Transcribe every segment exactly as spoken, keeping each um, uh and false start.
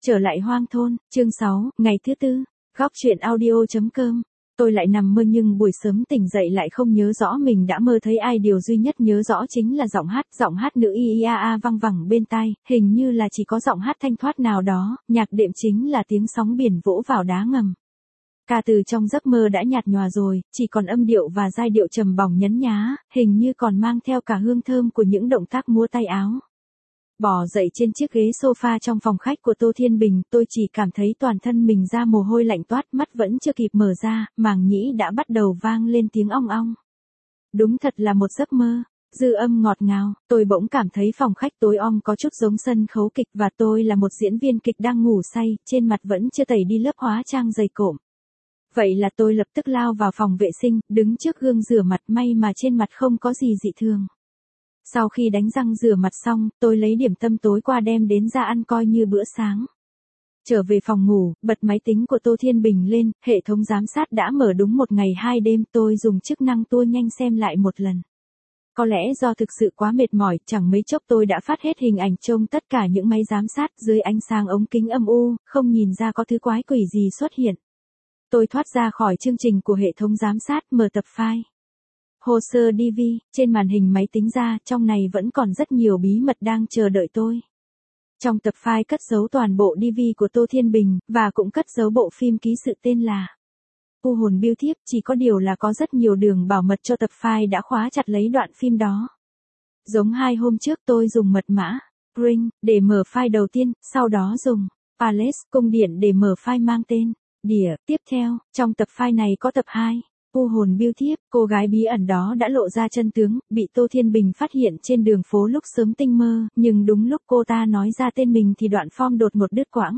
Trở lại hoang thôn, chương sáu, ngày thứ tư, góc truyện audio.com. Tôi lại nằm mơ nhưng buổi sớm tỉnh dậy lại không nhớ rõ mình đã mơ thấy ai, điều duy nhất nhớ rõ chính là giọng hát, giọng hát nữ i a a văng vẳng bên tai, hình như là chỉ có giọng hát thanh thoát nào đó, nhạc đệm chính là tiếng sóng biển vỗ vào đá ngầm. Ca từ trong giấc mơ đã nhạt nhòa rồi, chỉ còn âm điệu và giai điệu trầm bổng nhấn nhá, hình như còn mang theo cả hương thơm của những động tác múa tay áo. Bò dậy trên chiếc ghế sofa trong phòng khách của Tô Thiên Bình, tôi chỉ cảm thấy toàn thân mình ra mồ hôi lạnh toát, mắt vẫn chưa kịp mở ra, màng nhĩ đã bắt đầu vang lên tiếng ong ong. Đúng thật là một giấc mơ, dư âm ngọt ngào, tôi bỗng cảm thấy phòng khách tối om có chút giống sân khấu kịch và tôi là một diễn viên kịch đang ngủ say, trên mặt vẫn chưa tẩy đi lớp hóa trang dày cộm. Vậy là tôi lập tức lao vào phòng vệ sinh, đứng trước gương rửa mặt, may mà trên mặt không có gì dị thường. Sau khi đánh răng rửa mặt xong, tôi lấy điểm tâm tối qua đem đến ra ăn coi như bữa sáng. Trở về phòng ngủ, bật máy tính của Tô Thiên Bình lên, hệ thống giám sát đã mở đúng một ngày hai đêm, tôi dùng chức năng tua nhanh xem lại một lần. Có lẽ do thực sự quá mệt mỏi, chẳng mấy chốc tôi đã phát hết hình ảnh trông tất cả những máy giám sát dưới ánh sáng ống kính âm u, không nhìn ra có thứ quái quỷ gì xuất hiện. Tôi thoát ra khỏi chương trình của hệ thống giám sát, mở tập file. Hồ sơ đê vê, trên màn hình máy tính ra, trong này vẫn còn rất nhiều bí mật đang chờ đợi tôi. Trong tập file cất giấu toàn bộ đê vê của Tô Thiên Bình, và cũng cất giấu bộ phim ký sự tên là U hồn Biêu Thiếp, chỉ có điều là có rất nhiều đường bảo mật cho tập file đã khóa chặt lấy đoạn phim đó. Giống hai hôm trước tôi dùng mật mã Ring để mở file đầu tiên, sau đó dùng Palace cung điện để mở file mang tên Đỉa. Tiếp theo, trong tập file này có tập hai. U hồn Biêu Thiếp, cô gái bí ẩn đó đã lộ ra chân tướng, bị Tô Thiên Bình phát hiện trên đường phố lúc sớm tinh mơ, nhưng đúng lúc cô ta nói ra tên mình thì đoạn form đột ngột đứt quãng.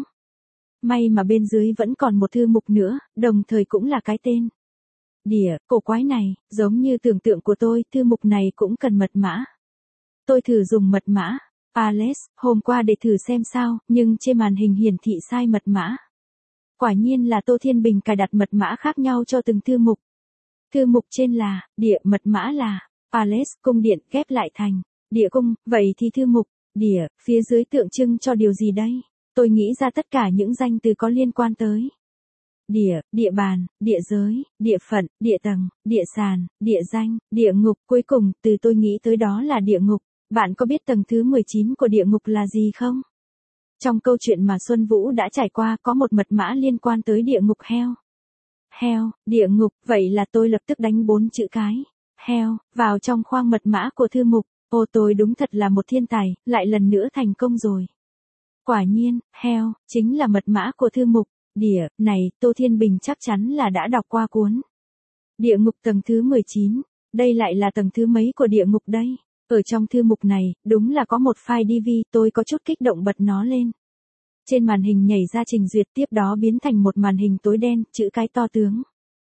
May mà bên dưới vẫn còn một thư mục nữa, đồng thời cũng là cái tên Đỉa, cổ quái này, giống như tưởng tượng của tôi, thư mục này cũng cần mật mã. Tôi thử dùng mật mã Palace hôm qua để thử xem sao, nhưng trên màn hình hiển thị sai mật mã. Quả nhiên là Tô Thiên Bình cài đặt mật mã khác nhau cho từng thư mục. Thư mục trên là Địa, mật mã là Palace, cung điện, ghép lại thành Địa cung, vậy thì thư mục Đỉa, phía dưới tượng trưng cho điều gì đây? Tôi nghĩ ra tất cả những danh từ có liên quan tới Đỉa, địa bàn, địa giới, địa phận, địa tầng, địa sàn, địa danh, địa ngục, cuối cùng từ tôi nghĩ tới đó là địa ngục. Bạn có biết tầng thứ mười chín của địa ngục là gì không? Trong câu chuyện mà Xuân Vũ đã trải qua có một mật mã liên quan tới địa ngục hell. Hell, địa ngục, vậy là tôi lập tức đánh bốn chữ cái Hell vào trong khoang mật mã của thư mục. Ô, tôi đúng thật là một thiên tài, lại lần nữa thành công rồi. Quả nhiên, Hell chính là mật mã của thư mục Đỉa này. Tô Thiên Bình chắc chắn là đã đọc qua cuốn Địa ngục tầng thứ mười chín. Đây lại là tầng thứ mấy của địa ngục đây? Ở trong thư mục này, đúng là có một file đê vê, tôi có chút kích động bật nó lên. Trên màn hình nhảy ra trình duyệt, tiếp đó biến thành một màn hình tối đen, chữ cái to tướng.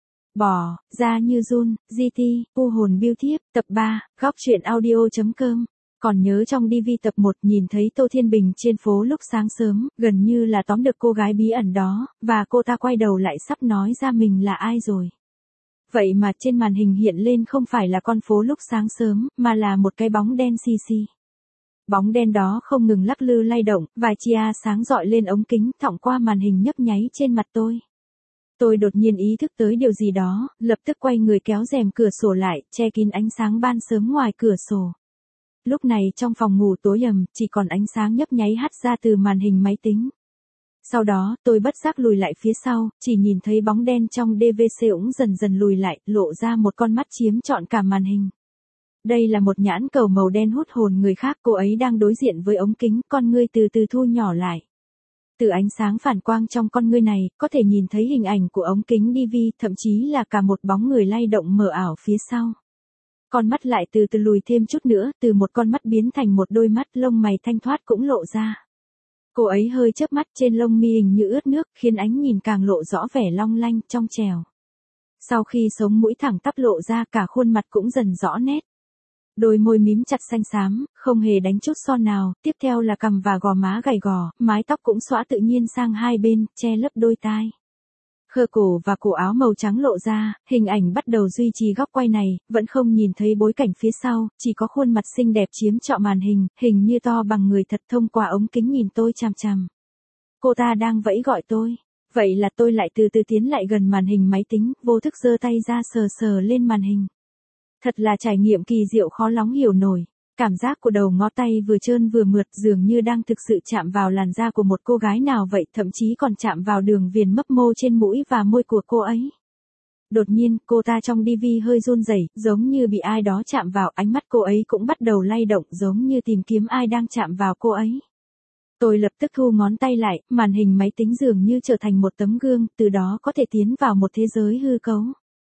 Bò, ra như run, giê tê, U hồn Biêu Thiếp, tập ba, góc truyện audio.com. Còn nhớ trong đê vê tập một nhìn thấy Tô Thiên Bình trên phố lúc sáng sớm, gần như là tóm được cô gái bí ẩn đó, và cô ta quay đầu lại sắp nói ra mình là ai rồi. Vậy mà trên màn hình hiện lên không phải là con phố lúc sáng sớm, mà là một cái bóng đen xì xì. Bóng đen đó không ngừng lắc lư lay động, vài chia sáng rọi lên ống kính, thọng qua màn hình nhấp nháy trên mặt tôi. Tôi đột nhiên ý thức tới điều gì đó, lập tức quay người kéo rèm cửa sổ lại, che kín ánh sáng ban sớm ngoài cửa sổ. Lúc này trong phòng ngủ tối ầm, chỉ còn ánh sáng nhấp nháy hắt ra từ màn hình máy tính. Sau đó, tôi bất giác lùi lại phía sau, chỉ nhìn thấy bóng đen trong đê vê xê ủng dần dần lùi lại, lộ ra một con mắt chiếm trọn cả màn hình. Đây là một nhãn cầu màu đen hút hồn người khác, cô ấy đang đối diện với ống kính, con ngươi từ từ thu nhỏ lại. Từ ánh sáng phản quang trong con ngươi này, có thể nhìn thấy hình ảnh của ống kính đê vê, thậm chí là cả một bóng người lay động mờ ảo phía sau. Con mắt lại từ từ lùi thêm chút nữa, từ một con mắt biến thành một đôi mắt, lông mày thanh thoát cũng lộ ra. Cô ấy hơi chớp mắt, trên lông mi hình như ướt nước, khiến ánh nhìn càng lộ rõ vẻ long lanh, trong trẻo. Sau khi sống mũi thẳng tắp lộ ra, cả khuôn mặt cũng dần rõ nét. Đôi môi mím chặt xanh xám, không hề đánh chút son nào, tiếp theo là cằm và gò má gầy gò, mái tóc cũng xõa tự nhiên sang hai bên, che lấp đôi tai. Khơ cổ và cổ áo màu trắng lộ ra, hình ảnh bắt đầu duy trì góc quay này, vẫn không nhìn thấy bối cảnh phía sau, chỉ có khuôn mặt xinh đẹp chiếm trọn màn hình, hình như to bằng người thật, thông qua ống kính nhìn tôi chằm chằm. Cô ta đang vẫy gọi tôi. Vậy là tôi lại từ từ tiến lại gần màn hình máy tính, vô thức giơ tay ra sờ sờ lên màn hình. Thật là trải nghiệm kỳ diệu khó lóng hiểu nổi. Cảm giác của đầu ngón tay vừa trơn vừa mượt, dường như đang thực sự chạm vào làn da của một cô gái nào vậy, thậm chí còn chạm vào đường viền mấp mô trên mũi và môi của cô ấy. Đột nhiên, cô ta trong ti vi hơi run rẩy, giống như bị ai đó chạm vào, ánh mắt cô ấy cũng bắt đầu lay động, giống như tìm kiếm ai đang chạm vào cô ấy. Tôi lập tức thu ngón tay lại, màn hình máy tính dường như trở thành một tấm gương, từ đó có thể tiến vào một thế giới hư cấu.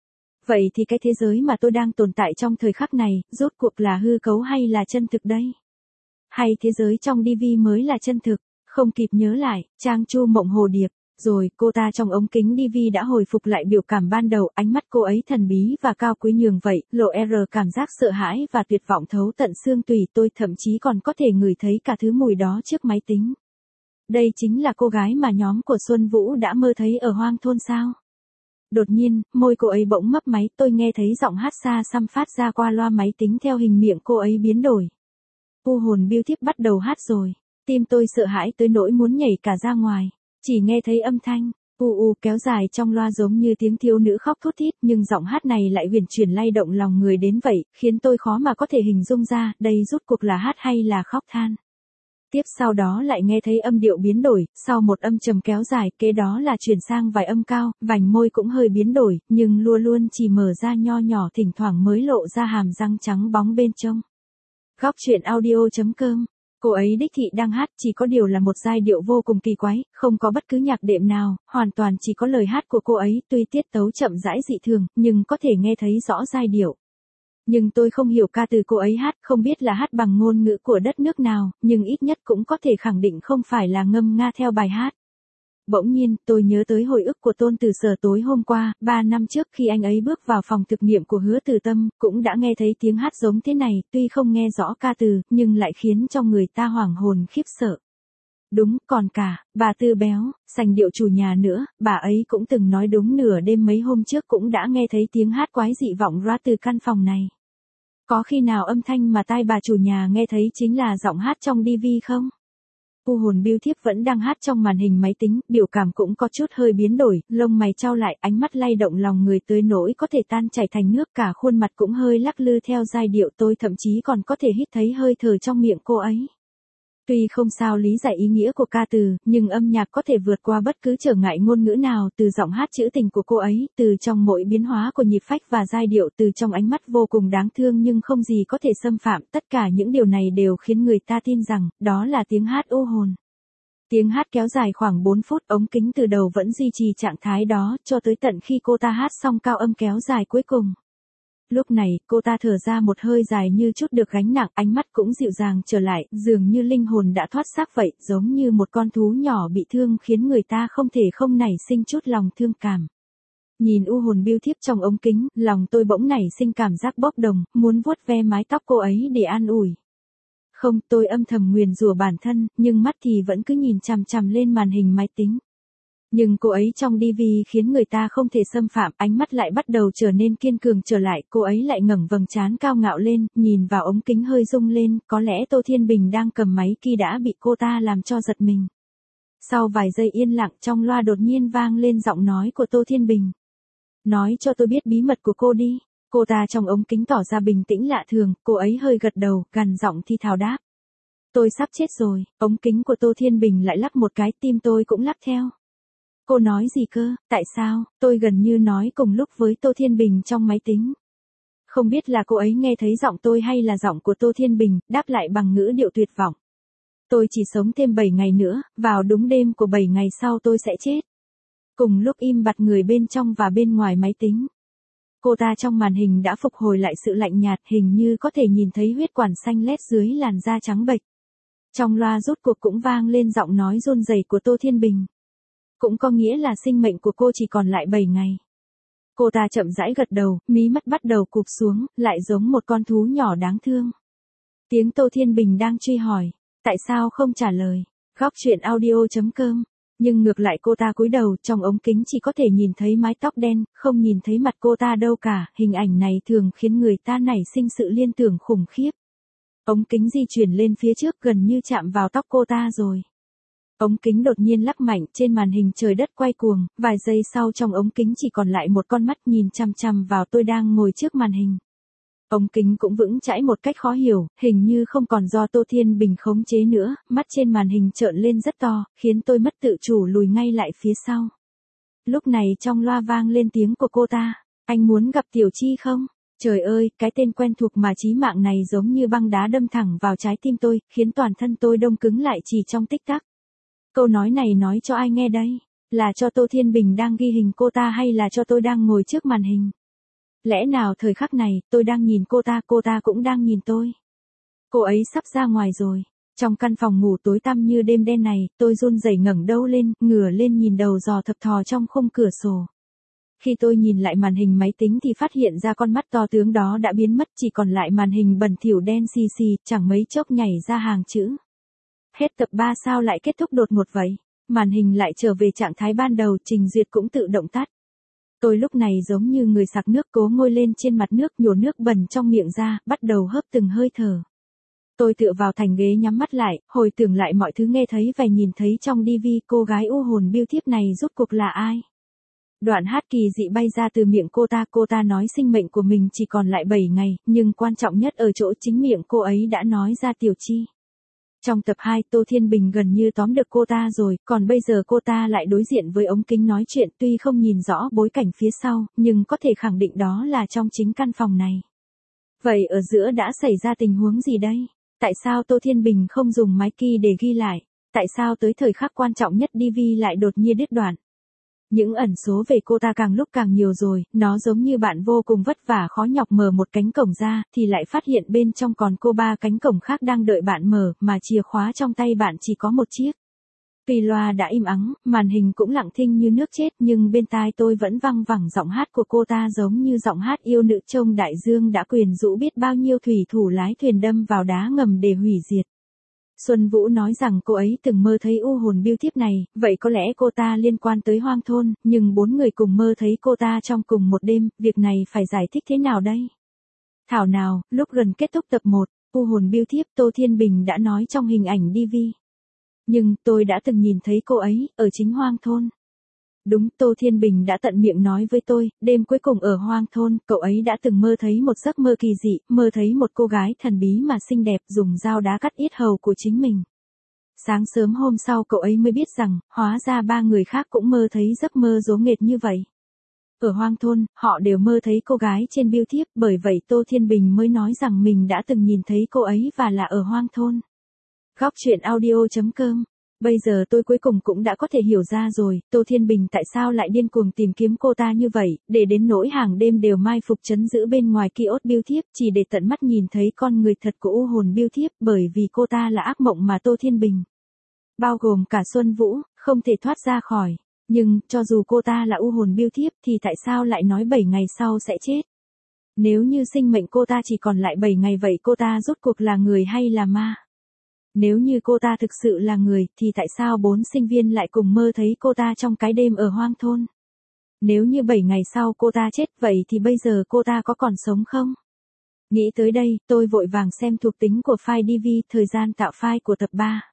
Vậy thì cái thế giới mà tôi đang tồn tại trong thời khắc này, rốt cuộc là hư cấu hay là chân thực đây? Hay thế giới trong ti vi mới là chân thực? Không kịp nhớ lại, Trang Chu mộng hồ điệp. Rồi, cô ta trong ống kính ti vi đã hồi phục lại biểu cảm ban đầu, ánh mắt cô ấy thần bí và cao quý nhường vậy, lộ r cảm giác sợ hãi và tuyệt vọng thấu tận xương tủy, tôi thậm chí còn có thể ngửi thấy cả thứ mùi đó trước máy tính. Đây chính là cô gái mà nhóm của Xuân Vũ đã mơ thấy ở hoang thôn sao? Đột nhiên, môi cô ấy bỗng mấp máy, tôi nghe thấy giọng hát xa xăm phát ra qua loa máy tính theo hình miệng cô ấy biến đổi. U hồn biêu thiếp bắt đầu hát rồi, tim tôi sợ hãi tới nỗi muốn nhảy cả ra ngoài. Chỉ nghe thấy âm thanh, u u kéo dài trong loa giống như tiếng thiếu nữ khóc thút thít, nhưng giọng hát này lại huyền chuyển lay động lòng người đến vậy, khiến tôi khó mà có thể hình dung ra, đây rốt cuộc là hát hay là khóc than. Tiếp sau đó lại nghe thấy âm điệu biến đổi, sau một âm trầm kéo dài, kế đó là chuyển sang vài âm cao, vành môi cũng hơi biến đổi, nhưng luôn luôn chỉ mở ra nho nhỏ, thỉnh thoảng mới lộ ra hàm răng trắng bóng bên trong. Góc truyện audio chấm com. Cô ấy đích thị đang hát, chỉ có điều là một giai điệu vô cùng kỳ quái, không có bất cứ nhạc đệm nào, hoàn toàn chỉ có lời hát của cô ấy, tuy tiết tấu chậm rãi dị thường, nhưng có thể nghe thấy rõ giai điệu. Nhưng tôi không hiểu ca từ cô ấy hát, không biết là hát bằng ngôn ngữ của đất nước nào, nhưng ít nhất cũng có thể khẳng định không phải là ngâm nga theo bài hát. Bỗng nhiên, tôi nhớ tới hồi ức của Tôn Tử Sở tối hôm qua, ba năm trước khi anh ấy bước vào phòng thực nghiệm của Hứa Từ Tâm, cũng đã nghe thấy tiếng hát giống thế này, tuy không nghe rõ ca từ, nhưng lại khiến cho người ta hoảng hồn khiếp sợ. Đúng, còn cả, bà Tư Béo, sành điệu chủ nhà nữa, bà ấy cũng từng nói đúng nửa đêm mấy hôm trước cũng đã nghe thấy tiếng hát quái dị vọng ra từ căn phòng này. Có khi nào âm thanh mà tai bà chủ nhà nghe thấy chính là giọng hát trong ti vi không? U hồn biêu thiếp vẫn đang hát trong màn hình máy tính, biểu cảm cũng có chút hơi biến đổi, lông mày chau lại, ánh mắt lay động lòng người tới nỗi có thể tan chảy thành nước, cả khuôn mặt cũng hơi lắc lư theo giai điệu, tôi thậm chí còn có thể hít thấy hơi thở trong miệng cô ấy. Tuy không sao lý giải ý nghĩa của ca từ, nhưng âm nhạc có thể vượt qua bất cứ trở ngại ngôn ngữ nào, từ giọng hát trữ tình của cô ấy, từ trong mỗi biến hóa của nhịp phách và giai điệu, từ trong ánh mắt vô cùng đáng thương nhưng không gì có thể xâm phạm, tất cả những điều này đều khiến người ta tin rằng, đó là tiếng hát u hồn. Tiếng hát kéo dài khoảng bốn phút, ống kính từ đầu vẫn duy trì trạng thái đó, cho tới tận khi cô ta hát xong cao âm kéo dài cuối cùng. Lúc này, cô ta thở ra một hơi dài như chút được gánh nặng, ánh mắt cũng dịu dàng trở lại, dường như linh hồn đã thoát xác vậy, giống như một con thú nhỏ bị thương khiến người ta không thể không nảy sinh chút lòng thương cảm. Nhìn u hồn biêu thiếp trong ống kính, lòng tôi bỗng nảy sinh cảm giác bốc đồng, muốn vuốt ve mái tóc cô ấy để an ủi. Không, tôi âm thầm nguyền rủa bản thân, nhưng mắt thì vẫn cứ nhìn chằm chằm lên màn hình máy tính. Nhưng cô ấy trong ti vi khiến người ta không thể xâm phạm, ánh mắt lại bắt đầu trở nên kiên cường trở lại, cô ấy lại ngẩng vầng trán cao ngạo lên, nhìn vào ống kính hơi rung lên, có lẽ Tô Thiên Bình đang cầm máy kia đã bị cô ta làm cho giật mình. Sau vài giây yên lặng, trong loa đột nhiên vang lên giọng nói của Tô Thiên Bình. Nói cho tôi biết bí mật của cô đi. Cô ta trong ống kính tỏ ra bình tĩnh lạ thường, cô ấy hơi gật đầu, gằn giọng thi thào đáp. Tôi sắp chết rồi, ống kính của Tô Thiên Bình lại lắc một cái, tim tôi cũng lắc theo. Cô nói gì cơ, tại sao, tôi gần như nói cùng lúc với Tô Thiên Bình trong máy tính. Không biết là cô ấy nghe thấy giọng tôi hay là giọng của Tô Thiên Bình, đáp lại bằng ngữ điệu tuyệt vọng. Tôi chỉ sống thêm bảy ngày nữa, vào đúng đêm của bảy ngày sau tôi sẽ chết. Cùng lúc im bặt người bên trong và bên ngoài máy tính. Cô ta trong màn hình đã phục hồi lại sự lạnh nhạt, hình như có thể nhìn thấy huyết quản xanh lét dưới làn da trắng bệch. Trong loa rốt cuộc cũng vang lên giọng nói run rẩy của Tô Thiên Bình. Cũng có nghĩa là sinh mệnh của cô chỉ còn lại bảy ngày. Cô ta chậm rãi gật đầu, mí mắt bắt đầu cụp xuống, lại giống một con thú nhỏ đáng thương. Tiếng Tô Thiên Bình đang truy hỏi, tại sao không trả lời, góc truyện audio chấm com. Nhưng ngược lại cô ta cúi đầu, trong ống kính chỉ có thể nhìn thấy mái tóc đen, không nhìn thấy mặt cô ta đâu cả, hình ảnh này thường khiến người ta nảy sinh sự liên tưởng khủng khiếp. Ống kính di chuyển lên phía trước gần như chạm vào tóc cô ta rồi. Ống kính đột nhiên lắc mạnh, trên màn hình trời đất quay cuồng, vài giây sau trong ống kính chỉ còn lại một con mắt nhìn chằm chằm vào tôi đang ngồi trước màn hình. Ống kính cũng vững chãi một cách khó hiểu, hình như không còn do Tô Thiên Bình khống chế nữa, mắt trên màn hình trợn lên rất to, khiến tôi mất tự chủ lùi ngay lại phía sau. Lúc này trong loa vang lên tiếng của cô ta, anh muốn gặp Tiểu Chi không? Trời ơi, cái tên quen thuộc mà chí mạng này giống như băng đá đâm thẳng vào trái tim tôi, khiến toàn thân tôi đông cứng lại chỉ trong tích tắc. Câu nói này nói cho ai nghe đây? Là cho Tô Thiên Bình đang ghi hình cô ta hay là cho tôi đang ngồi trước màn hình? Lẽ nào thời khắc này, tôi đang nhìn cô ta, cô ta cũng đang nhìn tôi? Cô ấy sắp ra ngoài rồi. Trong căn phòng ngủ tối tăm như đêm đen này, tôi run rẩy ngẩng đầu lên, ngửa lên nhìn đầu dò thập thò trong khung cửa sổ. Khi tôi nhìn lại màn hình máy tính thì phát hiện ra con mắt to tướng đó đã biến mất, chỉ còn lại màn hình bẩn thỉu đen xì xì, chẳng mấy chốc nhảy ra hàng chữ. Hết tập ba sao lại kết thúc đột ngột vậy? Màn hình lại trở về trạng thái ban đầu, trình duyệt cũng tự động tắt. Tôi lúc này giống như người sặc nước cố ngồi lên trên mặt nước, nhổ nước bẩn trong miệng ra, bắt đầu hớp từng hơi thở. Tôi tựa vào thành ghế nhắm mắt lại, hồi tưởng lại mọi thứ nghe thấy và nhìn thấy trong ti vi, cô gái u hồn biêu thiếp này rốt cuộc là ai? Đoạn hát kỳ dị bay ra từ miệng cô ta, cô ta nói sinh mệnh của mình chỉ còn lại bảy ngày, nhưng quan trọng nhất ở chỗ chính miệng cô ấy đã nói ra Tiểu Chi. Trong tập hai, Tô Thiên Bình gần như tóm được cô ta rồi, còn bây giờ cô ta lại đối diện với ống kính nói chuyện, tuy không nhìn rõ bối cảnh phía sau, nhưng có thể khẳng định đó là trong chính căn phòng này. Vậy ở giữa đã xảy ra tình huống gì đây? Tại sao Tô Thiên Bình không dùng máy kỳ để ghi lại? Tại sao tới thời khắc quan trọng nhất ti vi lại đột nhiên đứt đoạn? Những ẩn số về cô ta càng lúc càng nhiều rồi, nó giống như bạn vô cùng vất vả khó nhọc mở một cánh cổng ra, thì lại phát hiện bên trong còn cô ba cánh cổng khác đang đợi bạn mở, mà chìa khóa trong tay bạn chỉ có một chiếc. Tuy loa đã im ắng, màn hình cũng lặng thinh như nước chết, nhưng bên tai tôi vẫn văng vẳng giọng hát của cô ta giống như giọng hát yêu nữ trông đại dương đã quyến rũ biết bao nhiêu thủy thủ lái thuyền đâm vào đá ngầm để hủy diệt. Xuân Vũ nói rằng cô ấy từng mơ thấy u hồn biêu thiếp này, vậy có lẽ cô ta liên quan tới hoang thôn, nhưng bốn người cùng mơ thấy cô ta trong cùng một đêm, việc này phải giải thích thế nào đây? Thảo nào, lúc gần kết thúc tập một, u hồn biêu thiếp Tô Thiên Bình đã nói trong hình ảnh ti vi. Nhưng, tôi đã từng nhìn thấy cô ấy, ở chính hoang thôn. Đúng, Tô Thiên Bình đã tận miệng nói với tôi, đêm cuối cùng ở hoang thôn, cậu ấy đã từng mơ thấy một giấc mơ kỳ dị, mơ thấy một cô gái thần bí mà xinh đẹp dùng dao đá cắt yết hầu của chính mình. Sáng sớm hôm sau cậu ấy mới biết rằng, hóa ra ba người khác cũng mơ thấy giấc mơ dỗ nghệt như vậy. Ở hoang thôn, họ đều mơ thấy cô gái trên biêu thiếp, bởi vậy Tô Thiên Bình mới nói rằng mình đã từng nhìn thấy cô ấy và là ở hoang thôn. Góc truyện audio chấm com. Bây giờ tôi cuối cùng cũng đã có thể hiểu ra rồi, Tô Thiên Bình tại sao lại điên cuồng tìm kiếm cô ta như vậy, để đến nỗi hàng đêm đều mai phục trấn giữ bên ngoài kiosk biêu thiếp, chỉ để tận mắt nhìn thấy con người thật của u hồn biêu thiếp, bởi vì cô ta là ác mộng mà Tô Thiên Bình, bao gồm cả Xuân Vũ, không thể thoát ra khỏi. Nhưng, cho dù cô ta là u hồn biêu thiếp thì tại sao lại nói bảy ngày sau sẽ chết? Nếu như sinh mệnh cô ta chỉ còn lại bảy ngày vậy cô ta rốt cuộc là người hay là ma? Nếu như cô ta thực sự là người, thì tại sao bốn sinh viên lại cùng mơ thấy cô ta trong cái đêm ở hoang thôn? Nếu như bảy ngày sau cô ta chết, vậy thì bây giờ cô ta có còn sống không? Nghĩ tới đây, tôi vội vàng xem thuộc tính của file ti vi, thời gian tạo file của tập ba.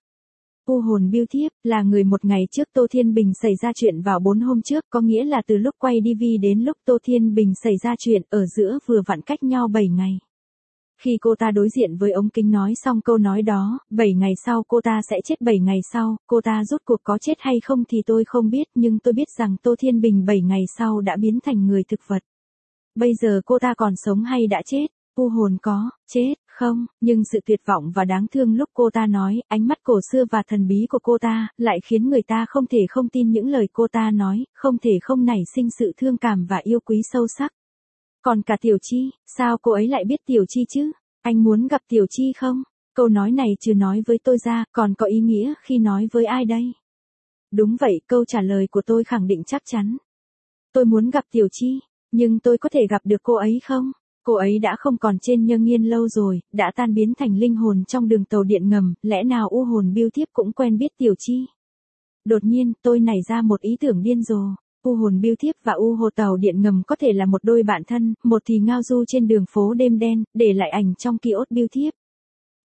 U hồn biêu thiếp, là người một ngày trước Tô Thiên Bình xảy ra chuyện vào bốn hôm trước, có nghĩa là từ lúc quay ti vi đến lúc Tô Thiên Bình xảy ra chuyện, ở giữa vừa vặn cách nhau bảy ngày. Khi cô ta đối diện với ống kính nói xong câu nói đó, bảy ngày sau cô ta sẽ chết bảy ngày sau, cô ta rốt cuộc có chết hay không thì tôi không biết, nhưng tôi biết rằng Tô Thiên Bình bảy ngày sau đã biến thành người thực vật. Bây giờ cô ta còn sống hay đã chết? U hồn có, chết, không, nhưng sự tuyệt vọng và đáng thương lúc cô ta nói, ánh mắt cổ xưa và thần bí của cô ta, lại khiến người ta không thể không tin những lời cô ta nói, không thể không nảy sinh sự thương cảm và yêu quý sâu sắc. Còn cả Tiểu Chi, sao cô ấy lại biết Tiểu Chi chứ? Anh muốn gặp Tiểu Chi không? Câu nói này trừ nói với tôi ra, còn có ý nghĩa khi nói với ai đây? Đúng vậy, câu trả lời của tôi khẳng định chắc chắn. Tôi muốn gặp Tiểu Chi, nhưng tôi có thể gặp được cô ấy không? Cô ấy đã không còn trên Nhân Nghiên lâu rồi, đã tan biến thành linh hồn trong đường tàu điện ngầm, lẽ nào u hồn biêu thiếp cũng quen biết Tiểu Chi? Đột nhiên, tôi nảy ra một ý tưởng điên rồ. U hồn biêu thiếp và u hồ tàu điện ngầm có thể là một đôi bạn thân, một thì ngao du trên đường phố đêm đen, để lại ảnh trong kiosk biêu thiếp.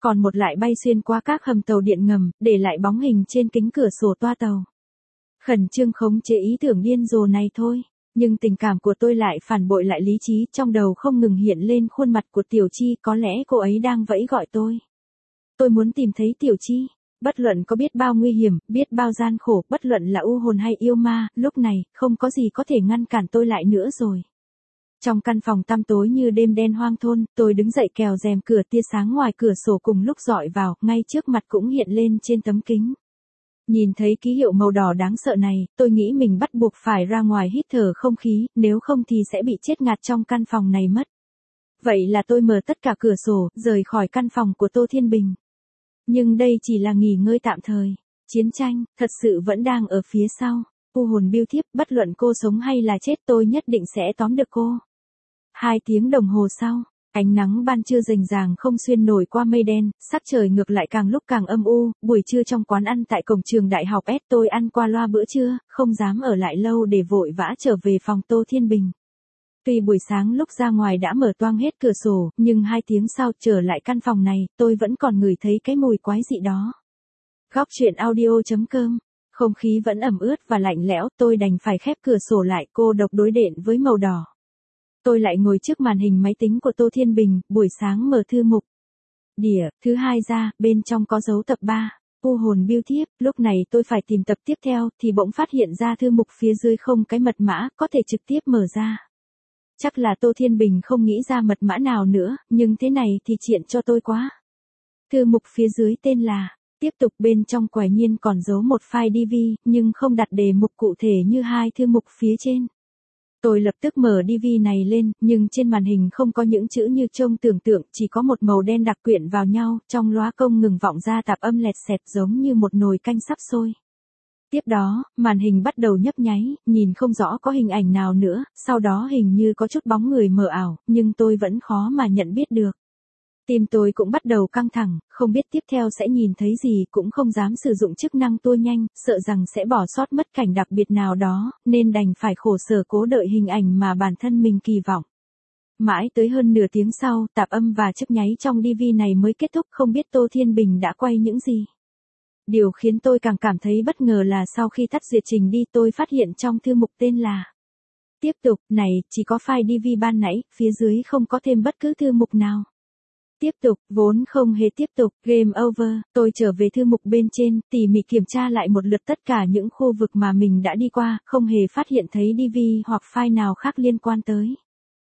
còn một lại bay xuyên qua các hầm tàu điện ngầm, để lại bóng hình trên kính cửa sổ toa tàu. Khẩn trương khống chế ý tưởng điên rồ này thôi, nhưng tình cảm của tôi lại phản bội lại lý trí, trong đầu không ngừng hiện lên khuôn mặt của Tiểu Chi, có lẽ cô ấy đang vẫy gọi tôi. Tôi muốn tìm thấy Tiểu Chi, bất luận có biết bao nguy hiểm, biết bao gian khổ, bất luận là u hồn hay yêu ma, lúc này, không có gì có thể ngăn cản tôi lại nữa rồi. Trong căn phòng tăm tối như đêm đen hoang thôn, tôi đứng dậy kéo rèm cửa, tia sáng ngoài cửa sổ cùng lúc dọi vào, ngay trước mặt cũng hiện lên trên tấm kính. Nhìn thấy ký hiệu màu đỏ đáng sợ này, tôi nghĩ mình bắt buộc phải ra ngoài hít thở không khí, nếu không thì sẽ bị chết ngạt trong căn phòng này mất. Vậy là tôi mở tất cả cửa sổ, rời khỏi căn phòng của Tô Thiên Bình. Nhưng đây chỉ là nghỉ ngơi tạm thời. Chiến tranh, thật sự vẫn đang ở phía sau. U hồn Biêu Thiếp, bất luận cô sống hay là chết, tôi nhất định sẽ tóm được cô. Hai tiếng đồng hồ sau, ánh nắng ban trưa rành ràng không xuyên nổi qua mây đen, sắc trời ngược lại càng lúc càng âm u. Buổi trưa trong quán ăn tại cổng trường đại học S, tôi ăn qua loa bữa trưa, không dám ở lại lâu để vội vã trở về phòng Tô Thiên Bình. Tuy buổi sáng lúc ra ngoài đã mở toang hết cửa sổ, nhưng hai tiếng sau trở lại căn phòng này, tôi vẫn còn ngửi thấy cái mùi quái dị đó. Góc truyện audio chấm com. Không khí vẫn ẩm ướt và lạnh lẽo, tôi đành phải khép cửa sổ lại, cô độc đối đện với màu đỏ. Tôi lại ngồi trước màn hình máy tính của Tô Thiên Bình, buổi sáng mở thư mục. Đỉa, thứ hai ra, bên trong có dấu tập ba. U hồn Biêu Thiếp, lúc này tôi phải tìm tập tiếp theo, thì bỗng phát hiện ra thư mục phía dưới không cái mật mã, có thể trực tiếp mở ra. Chắc là Tô Thiên Bình không nghĩ ra mật mã nào nữa, nhưng thế này thì triện cho tôi quá. Thư mục phía dưới tên là, tiếp tục, bên trong quả nhiên còn giấu một file đê vê, nhưng không đặt đề mục cụ thể như hai thư mục phía trên. Tôi lập tức mở đê vê này lên, nhưng trên màn hình không có những chữ như trông tưởng tượng, chỉ có một màu đen đặc quyện vào nhau, trong loa không ngừng vọng ra tạp âm lẹt xẹt giống như một nồi canh sắp sôi. Tiếp đó, màn hình bắt đầu nhấp nháy, nhìn không rõ có hình ảnh nào nữa, sau đó hình như có chút bóng người mờ ảo, nhưng tôi vẫn khó mà nhận biết được. Tim tôi cũng bắt đầu căng thẳng, không biết tiếp theo sẽ nhìn thấy gì, cũng không dám sử dụng chức năng tua nhanh, sợ rằng sẽ bỏ sót mất cảnh đặc biệt nào đó, nên đành phải khổ sở cố đợi hình ảnh mà bản thân mình kỳ vọng. Mãi tới hơn nửa tiếng sau, tạp âm và chớp nháy trong đê vê này mới kết thúc, không biết Tô Thiên Bình đã quay những gì. Điều khiến tôi càng cảm thấy bất ngờ là sau khi tắt duyệt trình đi, tôi phát hiện trong thư mục tên là tiếp tục, này, chỉ có file đê vê ban nãy, phía dưới không có thêm bất cứ thư mục nào. Tiếp tục, vốn không hề tiếp tục, game over, tôi trở về thư mục bên trên, tỉ mỉ kiểm tra lại một lượt tất cả những khu vực mà mình đã đi qua, không hề phát hiện thấy đê vê hoặc file nào khác liên quan tới.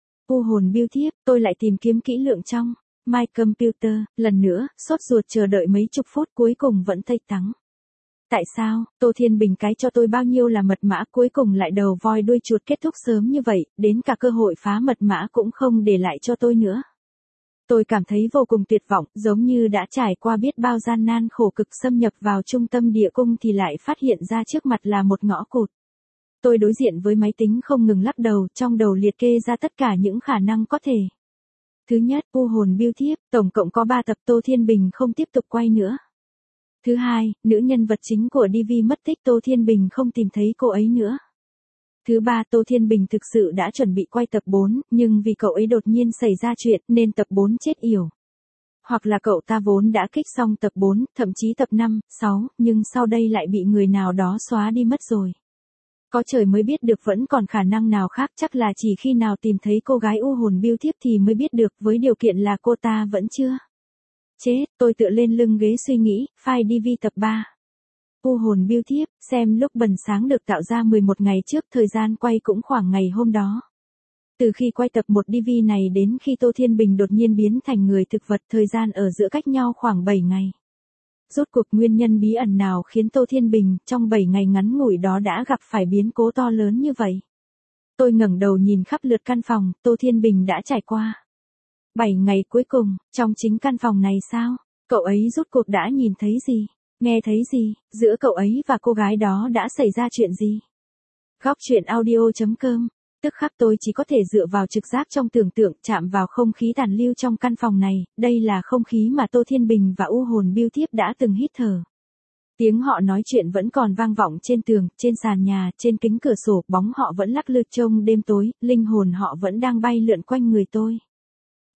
U hồn Biêu Thiếp, tôi lại tìm kiếm kỹ lưỡng trong My Computer, lần nữa, sốt ruột chờ đợi mấy chục phút, cuối cùng vẫn tây tắng. Tại sao, Tô Thiên Bình cái cho tôi bao nhiêu là mật mã, cuối cùng lại đầu voi đuôi chuột kết thúc sớm như vậy, đến cả cơ hội phá mật mã cũng không để lại cho tôi nữa. Tôi cảm thấy vô cùng tuyệt vọng, giống như đã trải qua biết bao gian nan khổ cực, xâm nhập vào trung tâm địa cung thì lại phát hiện ra trước mặt là một ngõ cụt. Tôi đối diện với máy tính không ngừng lắc đầu, trong đầu liệt kê ra tất cả những khả năng có thể. Thứ nhất, U hồn Biêu Thiếp, tổng cộng có ba tập, Tô Thiên Bình không tiếp tục quay nữa. Thứ hai, nữ nhân vật chính của đê vê mất tích, Tô Thiên Bình không tìm thấy cô ấy nữa. Thứ ba, Tô Thiên Bình thực sự đã chuẩn bị quay tập bốn, nhưng vì cậu ấy đột nhiên xảy ra chuyện nên tập bốn chết yểu. Hoặc là cậu ta vốn đã kích xong tập bốn, thậm chí tập năm, sáu, nhưng sau đây lại bị người nào đó xóa đi mất rồi. Có trời mới biết được, vẫn còn khả năng nào khác, chắc là chỉ khi nào tìm thấy cô gái U hồn Biêu Thiếp thì mới biết được, với điều kiện là cô ta vẫn chưa chết. Tôi tựa lên lưng ghế suy nghĩ, file đê vê tập ba. U hồn Biêu Thiếp, xem lúc bần sáng được tạo ra mười một ngày trước, thời gian quay cũng khoảng ngày hôm đó. Từ khi quay tập một đê vê này đến khi Tô Thiên Bình đột nhiên biến thành người thực vật, thời gian ở giữa cách nhau khoảng bảy ngày. Rốt cuộc nguyên nhân bí ẩn nào khiến Tô Thiên Bình trong bảy ngày ngắn ngủi đó đã gặp phải biến cố to lớn như vậy? Tôi ngẩng đầu nhìn khắp lượt căn phòng, Tô Thiên Bình đã trải qua bảy ngày, cuối cùng, trong chính căn phòng này sao? Cậu ấy rốt cuộc đã nhìn thấy gì? Nghe thấy gì? Giữa cậu ấy và cô gái đó đã xảy ra chuyện gì? Góc truyện audio chấm com. Tức khắc tôi chỉ có thể dựa vào trực giác trong tưởng tượng, chạm vào không khí tàn lưu trong căn phòng này, đây là không khí mà Tô Thiên Bình và U hồn Biêu Thiếp đã từng hít thở. Tiếng họ nói chuyện vẫn còn vang vọng trên tường, trên sàn nhà, trên kính cửa sổ, bóng họ vẫn lắc lư trong đêm tối, linh hồn họ vẫn đang bay lượn quanh người tôi.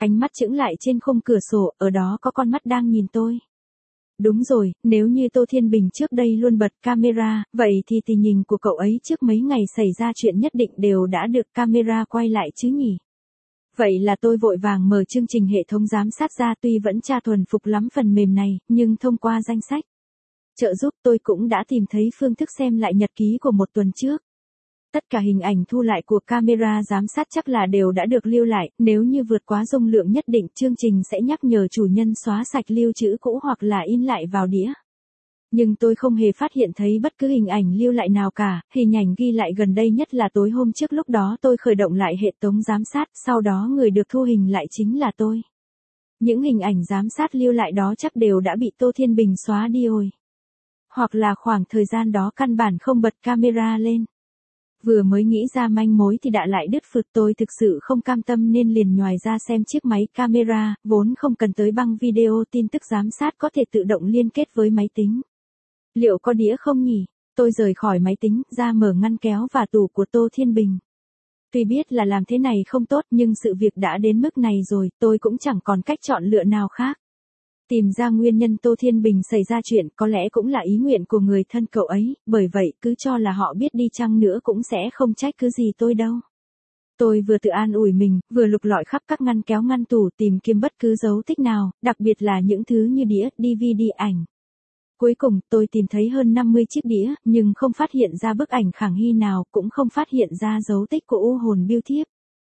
Ánh mắt chững lại trên khung cửa sổ, ở đó có con mắt đang nhìn tôi. Đúng rồi, nếu như Tô Thiên Bình trước đây luôn bật camera, vậy thì tình hình của cậu ấy trước mấy ngày xảy ra chuyện nhất định đều đã được camera quay lại chứ nhỉ? Vậy là tôi vội vàng mở chương trình hệ thống giám sát ra, tuy vẫn tra thuần phục lắm phần mềm này, nhưng thông qua danh sách trợ giúp tôi cũng đã tìm thấy phương thức xem lại nhật ký của một tuần trước. Tất cả hình ảnh thu lại của camera giám sát chắc là đều đã được lưu lại, nếu như vượt quá dung lượng nhất định, chương trình sẽ nhắc nhở chủ nhân xóa sạch lưu trữ cũ hoặc là in lại vào đĩa. Nhưng tôi không hề phát hiện thấy bất cứ hình ảnh lưu lại nào cả, hình ảnh ghi lại gần đây nhất là tối hôm trước, lúc đó tôi khởi động lại hệ thống giám sát, sau đó người được thu hình lại chính là tôi. Những hình ảnh giám sát lưu lại đó chắc đều đã bị Tô Thiên Bình xóa đi rồi. Hoặc là khoảng thời gian đó căn bản không bật camera lên. Vừa mới nghĩ ra manh mối thì đã lại đứt phượt, tôi thực sự không cam tâm nên liền nhoài ra xem chiếc máy camera, vốn không cần tới băng video tin tức giám sát có thể tự động liên kết với máy tính. Liệu có đĩa không nhỉ? Tôi rời khỏi máy tính, ra mở ngăn kéo và tủ của Tô Thiên Bình. Tuy biết là làm thế này không tốt nhưng sự việc đã đến mức này rồi, tôi cũng chẳng còn cách chọn lựa nào khác. Tìm ra nguyên nhân Tô Thiên Bình xảy ra chuyện có lẽ cũng là ý nguyện của người thân cậu ấy, bởi vậy cứ cho là họ biết đi chăng nữa cũng sẽ không trách cứ gì tôi đâu. Tôi vừa tự an ủi mình, vừa lục lọi khắp các ngăn kéo ngăn tủ tìm kiếm bất cứ dấu tích nào, đặc biệt là những thứ như đĩa, đê vê đê ảnh. Cuối cùng tôi tìm thấy hơn năm mươi chiếc đĩa, nhưng không phát hiện ra bức ảnh khả nghi nào, cũng không phát hiện ra dấu tích của u hồn bưu thiếp.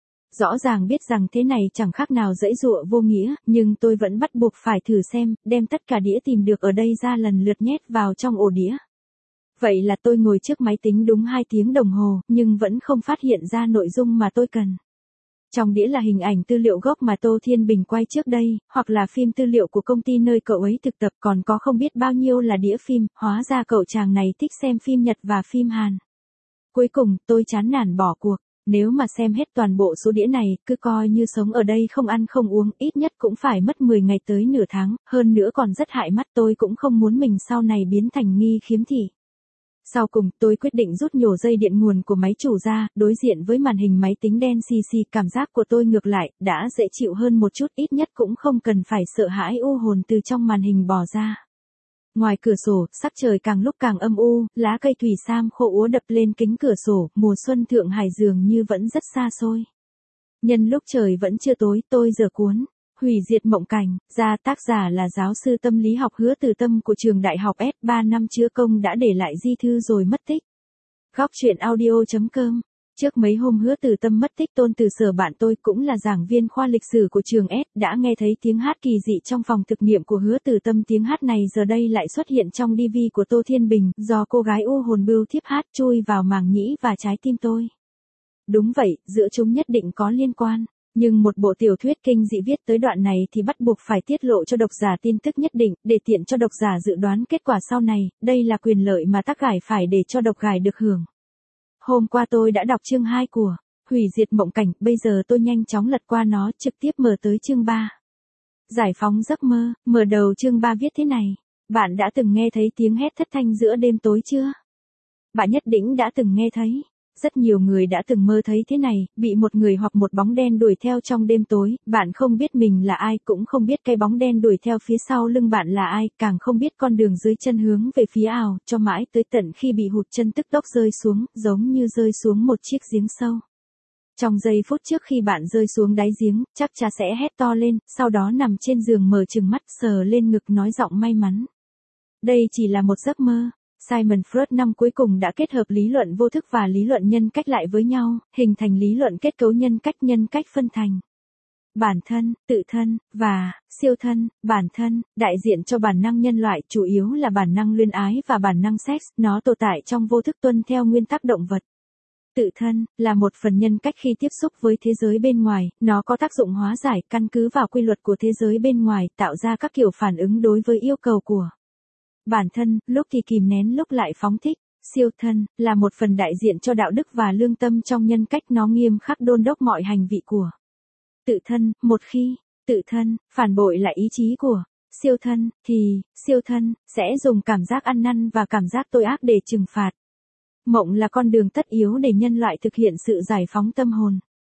Rõ ràng biết rằng thế này chẳng khác nào giãy giụa vô nghĩa, nhưng tôi vẫn bắt buộc phải thử xem, đem tất cả đĩa tìm được ở đây ra lần lượt nhét vào trong ổ đĩa. Vậy là tôi ngồi trước máy tính đúng hai tiếng đồng hồ, nhưng vẫn không phát hiện ra nội dung mà tôi cần. Trong đĩa là hình ảnh tư liệu gốc mà Tô Thiên Bình quay trước đây, hoặc là phim tư liệu của công ty nơi cậu ấy thực tập, còn có không biết bao nhiêu là đĩa phim, hóa ra cậu chàng này thích xem phim Nhật và phim Hàn. Cuối cùng, tôi chán nản bỏ cuộc. Nếu mà xem hết toàn bộ số đĩa này, cứ coi như sống ở đây không ăn không uống, ít nhất cũng phải mất mười ngày tới nửa tháng, hơn nữa còn rất hại mắt, tôi cũng không muốn mình sau này biến thành nghi khiếm thị. Sau cùng, tôi quyết định rút nhổ dây điện nguồn của máy chủ ra, đối diện với màn hình máy tính đen xì xì, cảm giác của tôi ngược lại, đã dễ chịu hơn một chút, ít nhất cũng không cần phải sợ hãi u hồn từ trong màn hình bò ra. Ngoài cửa sổ, sắc trời càng lúc càng âm u, lá cây thủy sam khô úa đập lên kính cửa sổ, mùa xuân Thượng Hải dường như vẫn rất xa xôi. Nhân lúc trời vẫn chưa tối, tôi giở cuốn Hủy diệt mộng cảnh ra, tác giả là giáo sư tâm lý học Hứa Từ Tâm của trường đại học S ba năm chữa công đã để lại di thư rồi mất tích. Góc truyện audio chấm com. Trước mấy hôm Hứa Từ Tâm mất tích, Tôn Từ Sở bạn tôi cũng là giảng viên khoa lịch sử của trường S đã nghe thấy tiếng hát kỳ dị trong phòng thực nghiệm của Hứa Từ Tâm. Tiếng hát này giờ đây lại xuất hiện trong đê vê của Tô Thiên Bình, do cô gái u hồn bưu thiếp hát, chui vào màng nhĩ và trái tim tôi. Đúng vậy, giữa chúng nhất định có liên quan. Nhưng một bộ tiểu thuyết kinh dị viết tới đoạn này thì bắt buộc phải tiết lộ cho độc giả tin tức nhất định, để tiện cho độc giả dự đoán kết quả sau này, đây là quyền lợi mà tác gải phải để cho độc gải được hưởng. Hôm qua tôi đã đọc chương hai của Hủy diệt mộng cảnh, bây giờ tôi nhanh chóng lật qua nó, trực tiếp mở tới chương ba. Giải phóng giấc mơ, mở đầu chương ba viết thế này. Bạn đã từng nghe thấy tiếng hét thất thanh giữa đêm tối chưa? Bạn nhất định đã từng nghe thấy. Rất nhiều người đã từng mơ thấy thế này, bị một người hoặc một bóng đen đuổi theo trong đêm tối, bạn không biết mình là ai, cũng không biết cái bóng đen đuổi theo phía sau lưng bạn là ai, càng không biết con đường dưới chân hướng về phía ảo, cho mãi tới tận khi bị hụt chân tức tốc rơi xuống, giống như rơi xuống một chiếc giếng sâu. Trong giây phút trước khi bạn rơi xuống đáy giếng, chắc chắn sẽ hét to lên, sau đó nằm trên giường mở trừng mắt, sờ lên ngực nói giọng may mắn. Đây chỉ là một giấc mơ. Simon Freud năm cuối cùng đã kết hợp lý luận vô thức và lý luận nhân cách lại với nhau, hình thành lý luận kết cấu nhân cách. Nhân cách phân thành bản thân, tự thân, và siêu thân. Bản thân, đại diện cho bản năng nhân loại, chủ yếu là bản năng luyến ái và bản năng sex, nó tồn tại trong vô thức tuân theo nguyên tắc động vật. Tự thân, là một phần nhân cách khi tiếp xúc với thế giới bên ngoài, nó có tác dụng hóa giải, căn cứ vào quy luật của thế giới bên ngoài, tạo ra các kiểu phản ứng đối với yêu cầu của bản thân, lúc thì kìm nén lúc lại phóng thích. Siêu thân, là một phần đại diện cho đạo đức và lương tâm trong nhân cách, nó nghiêm khắc đôn đốc mọi hành vi của tự thân, một khi tự thân phản bội lại ý chí của siêu thân, thì siêu thân sẽ dùng cảm giác ăn năn và cảm giác tội ác để trừng phạt. Mộng là con đường tất yếu để nhân loại thực hiện sự giải phóng tâm hồn.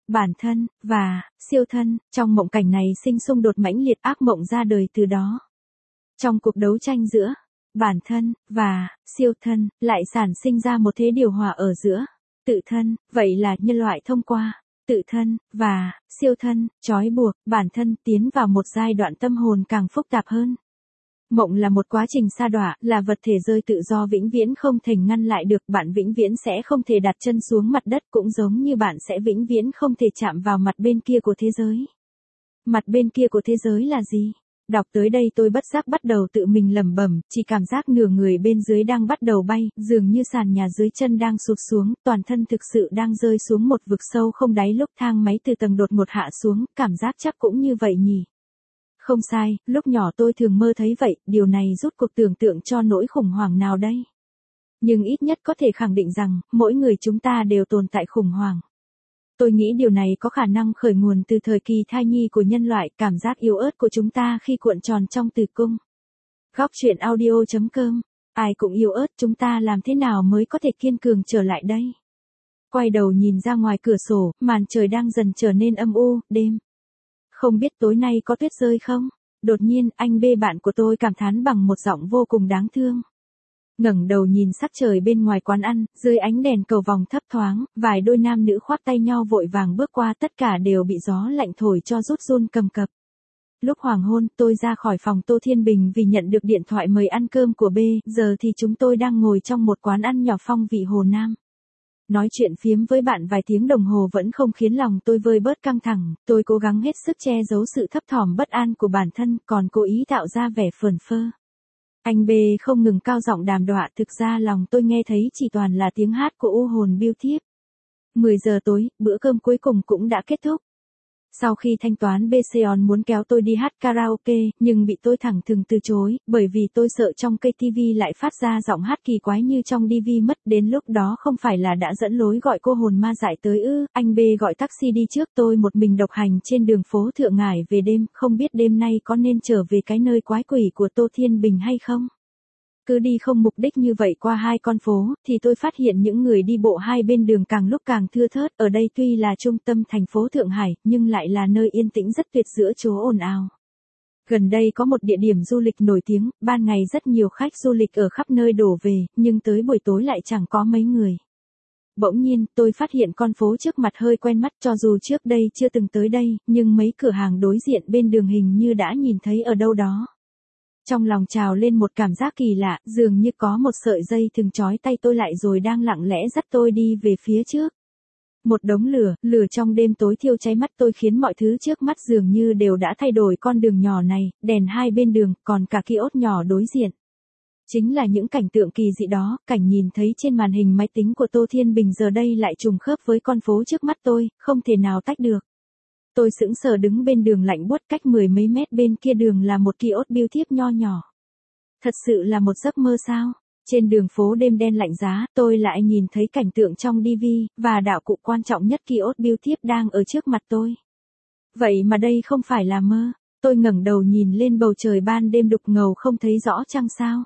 bản thân, và siêu thân, trong mộng cảnh này sinh xung đột mãnh liệt, ác mộng ra đời từ đó. Trong cuộc đấu tranh giữa bản thân và siêu thân, lại sản sinh ra một thế điều hòa ở giữa tự thân, vậy là nhân loại thông qua tự thân và siêu thân, trói buộc bản thân tiến vào một giai đoạn tâm hồn càng phức tạp hơn. Mộng là một quá trình sa đọa, là vật thể rơi tự do vĩnh viễn không thể ngăn lại được, bạn vĩnh viễn sẽ không thể đặt chân xuống mặt đất, cũng giống như bạn sẽ vĩnh viễn không thể chạm vào mặt bên kia của thế giới. Mặt bên kia của thế giới là gì? Đọc tới đây tôi bất giác bắt đầu tự mình lẩm bẩm, chỉ cảm giác nửa người bên dưới đang bắt đầu bay, dường như sàn nhà dưới chân đang sụp xuống, toàn thân thực sự đang rơi xuống một vực sâu không đáy. Lúc thang máy từ tầng đột ngột hạ xuống, cảm giác chắc cũng như vậy nhỉ. Không sai, lúc nhỏ tôi thường mơ thấy vậy, điều này rút cuộc tưởng tượng cho nỗi khủng hoảng nào đây? Nhưng ít nhất có thể khẳng định rằng, mỗi người chúng ta đều tồn tại khủng hoảng. Tôi nghĩ điều này có khả năng khởi nguồn từ thời kỳ thai nhi của nhân loại, cảm giác yếu ớt của chúng ta khi cuộn tròn trong tử cung. Góc truyện audio chấm com, ai cũng yếu ớt, chúng ta làm thế nào mới có thể kiên cường trở lại đây? Quay đầu nhìn ra ngoài cửa sổ, màn trời đang dần trở nên âm u, đêm. Không biết tối nay có tuyết rơi không? Đột nhiên, anh bê bạn của tôi cảm thán bằng một giọng vô cùng đáng thương. Ngẩng đầu nhìn sắc trời bên ngoài quán ăn, dưới ánh đèn cầu vòng thấp thoáng, vài đôi nam nữ khoác tay nhau vội vàng bước qua, tất cả đều bị gió lạnh thổi cho rút run cầm cập. Lúc hoàng hôn, tôi ra khỏi phòng Tô Thiên Bình vì nhận được điện thoại mời ăn cơm của B, giờ thì chúng tôi đang ngồi trong một quán ăn nhỏ phong vị Hồ Nam. Nói chuyện phiếm với bạn vài tiếng đồng hồ vẫn không khiến lòng tôi vơi bớt căng thẳng, tôi cố gắng hết sức che giấu sự thấp thỏm bất an của bản thân, còn cố ý tạo ra vẻ phởn phơ. Anh B không ngừng cao giọng đàm đọa, thực ra lòng tôi nghe thấy chỉ toàn là tiếng hát của u hồn biêu thiếp. mười giờ tối, bữa cơm cuối cùng cũng đã kết thúc. Sau khi thanh toán, bê Seon muốn kéo tôi đi hát karaoke, nhưng bị tôi thẳng thừng từ chối, bởi vì tôi sợ trong cây tivi lại phát ra giọng hát kỳ quái như trong đê vê mất, đến lúc đó không phải là đã dẫn lối gọi cô hồn ma dại tới ư. Anh B gọi taxi đi trước, tôi một mình độc hành trên đường phố Thượng Ngải về đêm, không biết đêm nay có nên trở về cái nơi quái quỷ của Tô Thiên Bình hay không. Cứ đi không mục đích như vậy qua hai con phố, thì tôi phát hiện những người đi bộ hai bên đường càng lúc càng thưa thớt. Ở đây tuy là trung tâm thành phố Thượng Hải, nhưng lại là nơi yên tĩnh rất tuyệt giữa chỗ ồn ào. Gần đây có một địa điểm du lịch nổi tiếng, ban ngày rất nhiều khách du lịch ở khắp nơi đổ về, nhưng tới buổi tối lại chẳng có mấy người. Bỗng nhiên, tôi phát hiện con phố trước mặt hơi quen mắt, cho dù trước đây chưa từng tới đây, nhưng mấy cửa hàng đối diện bên đường hình như đã nhìn thấy ở đâu đó. Trong lòng trào lên một cảm giác kỳ lạ, dường như có một sợi dây thừng trói tay tôi lại rồi đang lặng lẽ dắt tôi đi về phía trước. Một đống lửa, lửa trong đêm tối thiêu cháy mắt tôi khiến mọi thứ trước mắt dường như đều đã thay đổi. Con đường nhỏ này, đèn hai bên đường, còn cả kiosk nhỏ đối diện. Chính là những cảnh tượng kỳ dị đó, cảnh nhìn thấy trên màn hình máy tính của Tô Thiên Bình giờ đây lại trùng khớp với con phố trước mắt tôi, không thể nào tách được. Tôi sững sờ đứng bên đường lạnh buốt, cách mười mấy mét bên kia đường là một kiosk biêu thiếp nho nhỏ. Thật sự là một giấc mơ sao? Trên đường phố đêm đen lạnh giá, tôi lại nhìn thấy cảnh tượng trong ti vi, và đạo cụ quan trọng nhất kiosk biêu thiếp đang ở trước mặt tôi. Vậy mà đây không phải là mơ. Tôi ngẩng đầu nhìn lên bầu trời ban đêm đục ngầu không thấy rõ trăng sao.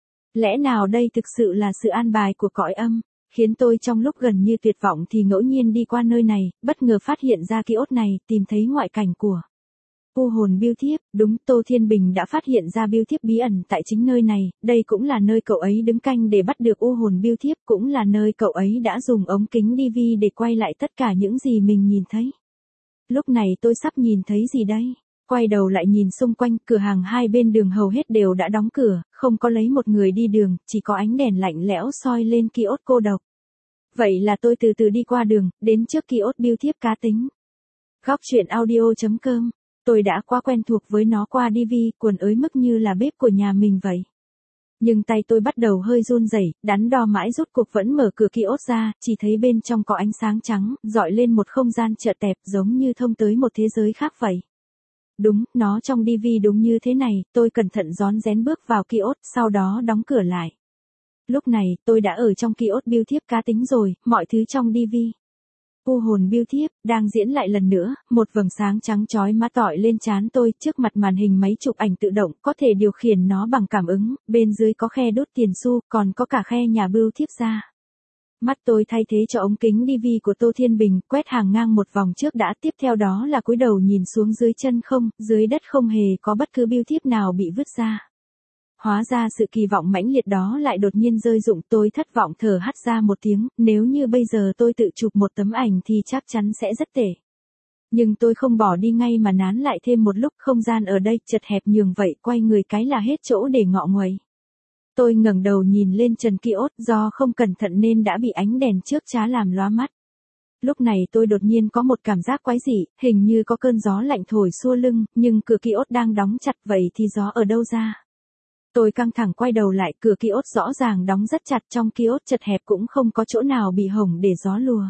Lẽ nào đây thực sự là sự an bài của cõi âm? Khiến tôi trong lúc gần như tuyệt vọng thì ngẫu nhiên đi qua nơi này, bất ngờ phát hiện ra kiosk này, tìm thấy ngoại cảnh của u hồn biêu thiếp. Đúng, Tô Thiên Bình đã phát hiện ra biêu thiếp bí ẩn tại chính nơi này, đây cũng là nơi cậu ấy đứng canh để bắt được u hồn biêu thiếp, cũng là nơi cậu ấy đã dùng ống kính ti vi để quay lại tất cả những gì mình nhìn thấy. Lúc này tôi sắp nhìn thấy gì đây? Quay đầu lại nhìn xung quanh, cửa hàng hai bên đường hầu hết đều đã đóng cửa, không có lấy một người đi đường, chỉ có ánh đèn lạnh lẽo soi lên kiosk cô độc. Vậy là tôi từ từ đi qua đường, đến trước kiosk biêu thiếp cá tính. Góc truyện audio chấm com, tôi đã quá quen thuộc với nó qua ti vi, quần ới mức như là bếp của nhà mình vậy. Nhưng tay tôi bắt đầu hơi run rẩy, đắn đo mãi rốt cuộc vẫn mở cửa kiosk ra, chỉ thấy bên trong có ánh sáng trắng, dọi lên một không gian chợ tẹp giống như thông tới một thế giới khác vậy. Đúng, nó trong ti vi đúng như thế này, tôi cẩn thận rón rén bước vào kiosk, sau đó đóng cửa lại. Lúc này, tôi đã ở trong kiosk biêu thiếp cá tính rồi, mọi thứ trong ti vi. U hồn biêu thiếp, đang diễn lại lần nữa, một vầng sáng trắng chói mắt tọi lên trán tôi, trước mặt màn hình máy chụp ảnh tự động, có thể điều khiển nó bằng cảm ứng, bên dưới có khe đốt tiền xu, còn có cả khe nhà biêu thiếp ra. Mắt tôi thay thế cho ống kính ti vi của Tô Thiên Bình, quét hàng ngang một vòng trước đã, tiếp theo đó là cúi đầu nhìn xuống dưới chân không, dưới đất không hề có bất cứ bưu thiếp nào bị vứt ra. Hóa ra sự kỳ vọng mãnh liệt đó lại đột nhiên rơi rụng, tôi thất vọng thở hắt ra một tiếng, nếu như bây giờ tôi tự chụp một tấm ảnh thì chắc chắn sẽ rất tệ. Nhưng tôi không bỏ đi ngay mà nán lại thêm một lúc, không gian ở đây chật hẹp nhường vậy, quay người cái là hết chỗ để ngọ nguậy. Tôi ngẩng đầu nhìn lên trần kiosk, do không cẩn thận nên đã bị ánh đèn trước chá làm lóa mắt. Lúc này tôi đột nhiên có một cảm giác quái dị, hình như có cơn gió lạnh thổi xua lưng, nhưng cửa kiosk đang đóng chặt, vậy thì gió ở đâu ra? Tôi căng thẳng quay đầu lại, cửa kiosk rõ ràng đóng rất chặt, trong kiosk chật hẹp cũng không có chỗ nào bị hổng để gió lùa.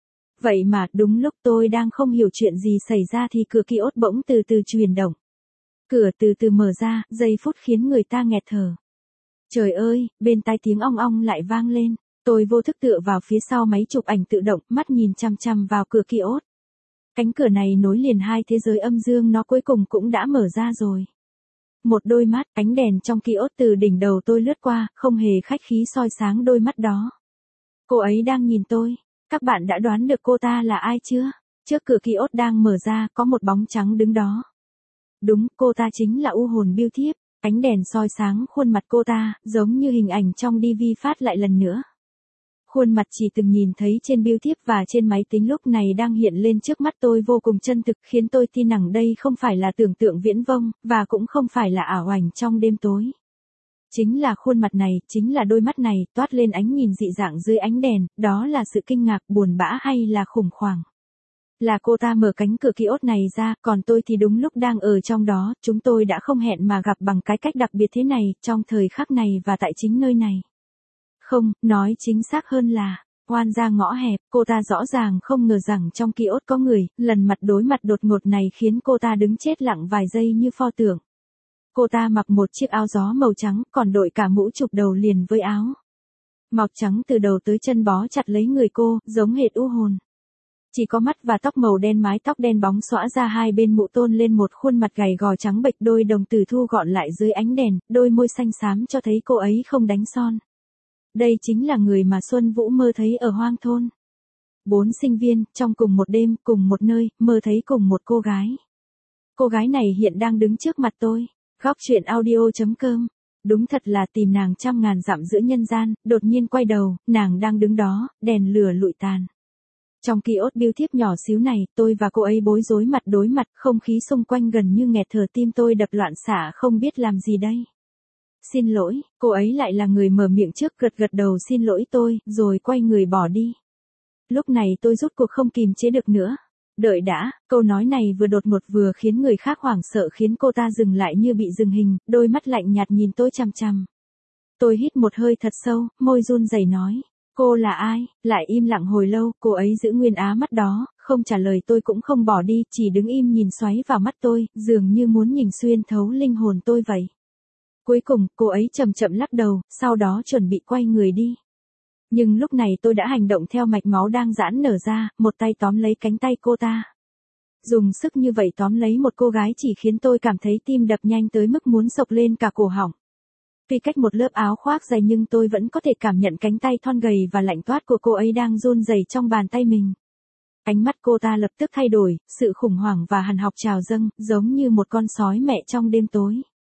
Vậy mà, đúng lúc tôi đang không hiểu chuyện gì xảy ra thì cửa kiosk bỗng từ từ chuyển động. Cửa từ từ mở ra, giây phút khiến người ta nghẹt thở. Trời ơi, bên tai tiếng ong ong lại vang lên. Tôi vô thức tựa vào phía sau máy chụp ảnh tự động, mắt nhìn chằm chằm vào cửa kiosk. Cánh cửa này nối liền hai thế giới âm dương, nó cuối cùng cũng đã mở ra rồi. Một đôi mắt, ánh đèn trong kiosk từ đỉnh đầu tôi lướt qua, không hề khách khí soi sáng đôi mắt đó. Cô ấy đang nhìn tôi. Các bạn đã đoán được cô ta là ai chưa? Trước cửa kiosk đang mở ra, có một bóng trắng đứng đó. Đúng, cô ta chính là U hồn bưu thiếp. Ánh đèn soi sáng khuôn mặt cô ta, giống như hình ảnh trong ti vi phát lại lần nữa. Khuôn mặt chỉ từng nhìn thấy trên bưu thiếp và trên máy tính lúc này đang hiện lên trước mắt tôi vô cùng chân thực, khiến tôi tin rằng đây không phải là tưởng tượng viễn vông, và cũng không phải là ảo ảnh trong đêm tối. Chính là khuôn mặt này, chính là đôi mắt này, toát lên ánh nhìn dị dạng dưới ánh đèn, đó là sự kinh ngạc, buồn bã hay là khủng hoảng. Là cô ta mở cánh cửa kiosk này ra, còn tôi thì đúng lúc đang ở trong đó, chúng tôi đã không hẹn mà gặp bằng cái cách đặc biệt thế này, trong thời khắc này và tại chính nơi này. Không, nói chính xác hơn là, oan ra ngõ hẹp, cô ta rõ ràng không ngờ rằng trong kiosk có người, lần mặt đối mặt đột ngột này khiến cô ta đứng chết lặng vài giây như pho tượng. Cô ta mặc một chiếc áo gió màu trắng, còn đội cả mũ chụp đầu liền với áo màu trắng từ đầu tới chân bó chặt lấy người cô, giống hệt U hồn. Chỉ có mắt và tóc màu đen, mái tóc đen bóng xõa ra hai bên mũ tôn lên một khuôn mặt gầy gò trắng bệch, đôi đồng tử thu gọn lại dưới ánh đèn, đôi môi xanh xám cho thấy cô ấy không đánh son. Đây chính là người mà Xuân Vũ mơ thấy ở hoang thôn. Bốn sinh viên, trong cùng một đêm, cùng một nơi, mơ thấy cùng một cô gái. Cô gái này hiện đang đứng trước mặt tôi. Góc truyện audio chấm com. Đúng thật là tìm nàng trăm ngàn dặm giữa nhân gian, đột nhiên quay đầu, nàng đang đứng đó, đèn lửa lụi tàn. Trong kiosk bưu thiếp nhỏ xíu này, tôi và cô ấy bối rối mặt đối mặt, không khí xung quanh gần như nghẹt thở, tim tôi đập loạn xạ không biết làm gì đây. Xin lỗi, cô ấy lại là người mở miệng trước, gật gật đầu xin lỗi tôi, rồi quay người bỏ đi. Lúc này tôi rút cuộc không kìm chế được nữa. Đợi đã, câu nói này vừa đột ngột vừa khiến người khác hoảng sợ, khiến cô ta dừng lại như bị dừng hình, đôi mắt lạnh nhạt nhìn tôi chằm chằm. Tôi hít một hơi thật sâu, môi run rẩy nói. Cô là ai? Lại im lặng hồi lâu, cô ấy giữ nguyên á mắt đó, không trả lời, tôi cũng không bỏ đi, chỉ đứng im nhìn xoáy vào mắt tôi, dường như muốn nhìn xuyên thấu linh hồn tôi vậy. Cuối cùng, cô ấy chậm chậm lắc đầu, sau đó chuẩn bị quay người đi. Nhưng lúc này tôi đã hành động theo mạch máu đang giãn nở ra, một tay tóm lấy cánh tay cô ta. Dùng sức như vậy tóm lấy một cô gái chỉ khiến tôi cảm thấy tim đập nhanh tới mức muốn xộc lên cả cổ họng. Tuy cách một lớp áo khoác dày nhưng tôi vẫn có thể cảm nhận cánh tay thon gầy và lạnh toát của cô ấy đang run rẩy trong bàn tay mình. Ánh mắt cô ta lập tức thay đổi, sự khủng hoảng và hằn học trào dâng, giống như một con sói mẹ trong đêm tối.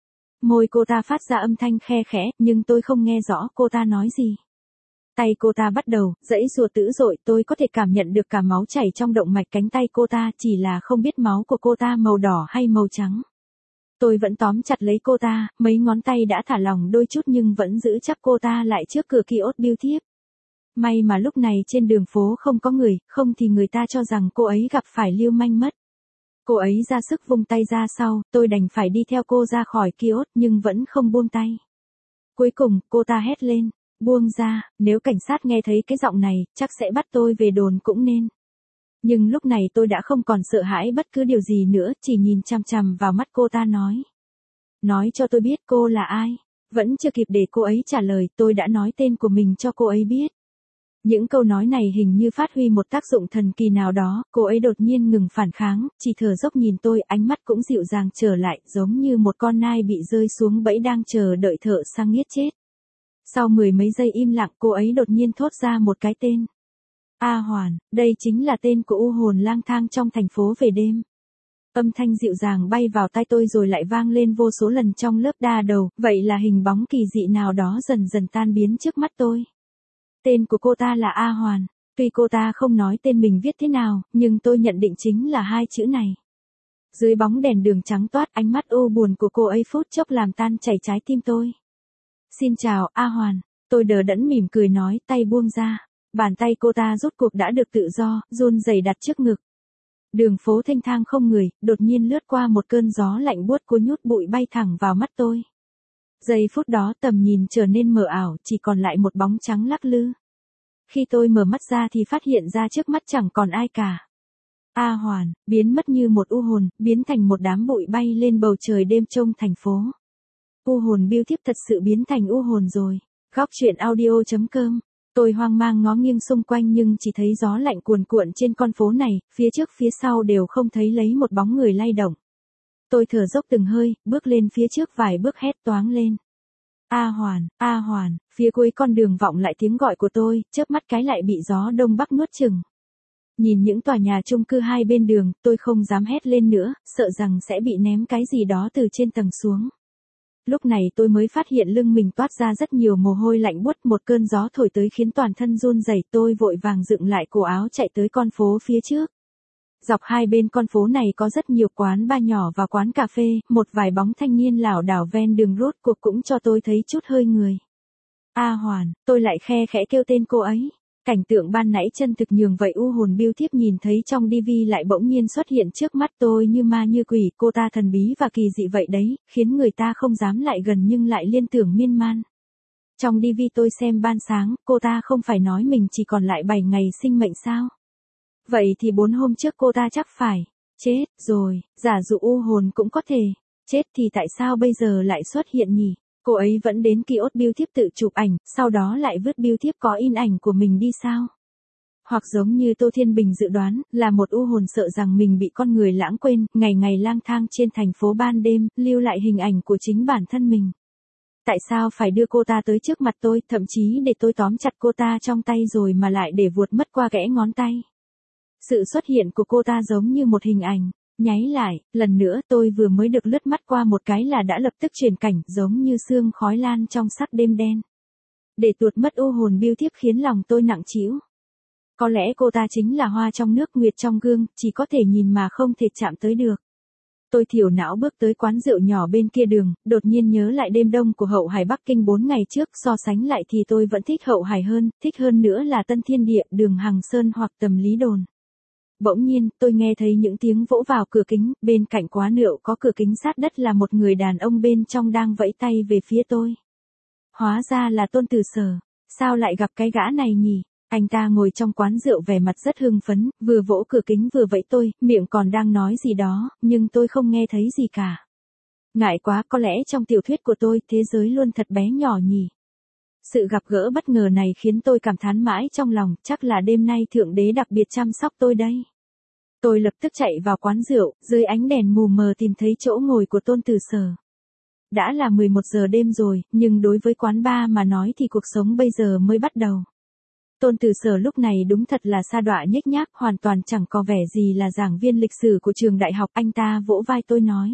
Môi cô ta phát ra âm thanh khe khẽ, nhưng tôi không nghe rõ cô ta nói gì. Tay cô ta bắt đầu, giãy giụa dữ dội, tôi có thể cảm nhận được cả máu chảy trong động mạch cánh tay cô ta, chỉ là không biết máu của cô ta màu đỏ hay màu trắng. Tôi vẫn tóm chặt lấy cô ta, mấy ngón tay đã thả lỏng đôi chút nhưng vẫn giữ chắc cô ta lại trước cửa kiosk bưu thiếp. May mà lúc này trên đường phố không có người, không thì người ta cho rằng cô ấy gặp phải lưu manh mất. Cô ấy ra sức vung tay ra sau, tôi đành phải đi theo cô ra khỏi kiosk nhưng vẫn không buông tay. Cuối cùng, cô ta hét lên, buông ra, nếu cảnh sát nghe thấy cái giọng này, chắc sẽ bắt tôi về đồn cũng nên. Nhưng lúc này tôi đã không còn sợ hãi bất cứ điều gì nữa, chỉ nhìn chằm chằm vào mắt cô ta nói. Nói cho tôi biết cô là ai. Vẫn chưa kịp để cô ấy trả lời, tôi đã nói tên của mình cho cô ấy biết. Những câu nói này hình như phát huy một tác dụng thần kỳ nào đó, cô ấy đột nhiên ngừng phản kháng, chỉ thở dốc nhìn tôi, ánh mắt cũng dịu dàng trở lại, giống như một con nai bị rơi xuống bẫy đang chờ đợi thợ săn giết chết. Sau mười mấy giây im lặng, cô ấy đột nhiên thốt ra một cái tên. A Hoàn, đây chính là tên của u hồn lang thang trong thành phố về đêm. Âm thanh dịu dàng bay vào tai tôi rồi lại vang lên vô số lần trong lớp đa đầu, vậy là hình bóng kỳ dị nào đó dần dần tan biến trước mắt tôi. Tên của cô ta là A Hoàn, tuy cô ta không nói tên mình viết thế nào, nhưng tôi nhận định chính là hai chữ này. Dưới bóng đèn đường trắng toát, ánh mắt u buồn của cô ấy phút chốc làm tan chảy trái tim tôi. Xin chào, A Hoàn, tôi đờ đẫn mỉm cười nói, tay buông ra. Bàn tay cô ta rốt cuộc đã được tự do, run rẩy đặt trước ngực. Đường phố thênh thang không người, đột nhiên lướt qua một cơn gió lạnh buốt cuốn nhút bụi bay thẳng vào mắt tôi. Giây phút đó tầm nhìn trở nên mờ ảo, chỉ còn lại một bóng trắng lắc lư. Khi tôi mở mắt ra thì phát hiện ra trước mắt chẳng còn ai cả. A Hoàn, biến mất như một u hồn, biến thành một đám bụi bay lên bầu trời đêm trông thành phố. U hồn biêu thiếp thật sự biến thành u hồn rồi. Góc truyện audio chấm com. Tôi hoang mang ngó nghiêng xung quanh nhưng chỉ thấy gió lạnh cuồn cuộn trên con phố này, phía trước phía sau đều không thấy lấy một bóng người lay động. Tôi thở dốc từng hơi, bước lên phía trước vài bước hét toáng lên. A Hoàn, A Hoàn, phía cuối con đường vọng lại tiếng gọi của tôi, chớp mắt cái lại bị gió đông bắc nuốt chửng. Nhìn những tòa nhà chung cư hai bên đường, tôi không dám hét lên nữa, sợ rằng sẽ bị ném cái gì đó từ trên tầng xuống. Lúc này tôi mới phát hiện lưng mình toát ra rất nhiều mồ hôi lạnh buốt, một cơn gió thổi tới khiến toàn thân run rẩy, tôi vội vàng dựng lại cổ áo chạy tới con phố phía trước. Dọc hai bên con phố này có rất nhiều quán bar nhỏ và quán cà phê, một vài bóng thanh niên lảo đảo ven đường rốt cuộc cũng cho tôi thấy chút hơi người. A Hoàn, tôi lại khe khẽ kêu tên cô ấy. Cảnh tượng ban nãy chân thực nhường vậy u hồn biêu thiếp nhìn thấy trong ti vi lại bỗng nhiên xuất hiện trước mắt tôi như ma như quỷ, cô ta thần bí và kỳ dị vậy đấy, khiến người ta không dám lại gần nhưng lại liên tưởng miên man. Trong ti vi tôi xem ban sáng, cô ta không phải nói mình chỉ còn lại bảy ngày sinh mệnh sao? Vậy thì bốn hôm trước cô ta chắc phải chết rồi, giả dụ u hồn cũng có thể chết thì tại sao bây giờ lại xuất hiện nhỉ? Cô ấy vẫn đến kiosk biêu thiếp tự chụp ảnh, sau đó lại vứt biêu thiếp có in ảnh của mình đi sao? Hoặc giống như Tô Thiên Bình dự đoán, là một u hồn sợ rằng mình bị con người lãng quên, ngày ngày lang thang trên thành phố ban đêm, lưu lại hình ảnh của chính bản thân mình. Tại sao phải đưa cô ta tới trước mặt tôi, thậm chí để tôi tóm chặt cô ta trong tay rồi mà lại để vuột mất qua kẽ ngón tay? Sự xuất hiện của cô ta giống như một hình ảnh. Nháy lại, lần nữa tôi vừa mới được lướt mắt qua một cái là đã lập tức chuyển cảnh, giống như sương khói lan trong sắc đêm đen. Để tuột mất u hồn biêu thiếp khiến lòng tôi nặng trĩu. Có lẽ cô ta chính là hoa trong nước, nguyệt trong gương, chỉ có thể nhìn mà không thể chạm tới được. Tôi thiểu não bước tới quán rượu nhỏ bên kia đường, đột nhiên nhớ lại đêm đông của Hậu Hải Bắc Kinh bốn ngày trước, so sánh lại thì tôi vẫn thích Hậu Hải hơn, thích hơn nữa là Tân Thiên Địa, đường Hằng Sơn hoặc Tầm Lý Đồn. Bỗng nhiên, tôi nghe thấy những tiếng vỗ vào cửa kính, bên cạnh quán rượu có cửa kính sát đất là một người đàn ông bên trong đang vẫy tay về phía tôi. Hóa ra là Tôn Tử Sở, sao lại gặp cái gã này nhỉ? Anh ta ngồi trong quán rượu vẻ mặt rất hưng phấn, vừa vỗ cửa kính vừa vẫy tôi, miệng còn đang nói gì đó, nhưng tôi không nghe thấy gì cả. Ngại quá, có lẽ trong tiểu thuyết của tôi, thế giới luôn thật bé nhỏ nhỉ? Sự gặp gỡ bất ngờ này khiến tôi cảm thán mãi trong lòng, chắc là đêm nay Thượng Đế đặc biệt chăm sóc tôi đây. Tôi lập tức chạy vào quán rượu, dưới ánh đèn mù mờ tìm thấy chỗ ngồi của Tôn Tử Sở. Đã là mười một giờ đêm rồi, nhưng đối với quán bar mà nói thì cuộc sống bây giờ mới bắt đầu. Tôn Tử Sở lúc này đúng thật là sa đọa nhếch nhác, hoàn toàn chẳng có vẻ gì là giảng viên lịch sử của trường đại học. Anh ta vỗ vai tôi nói.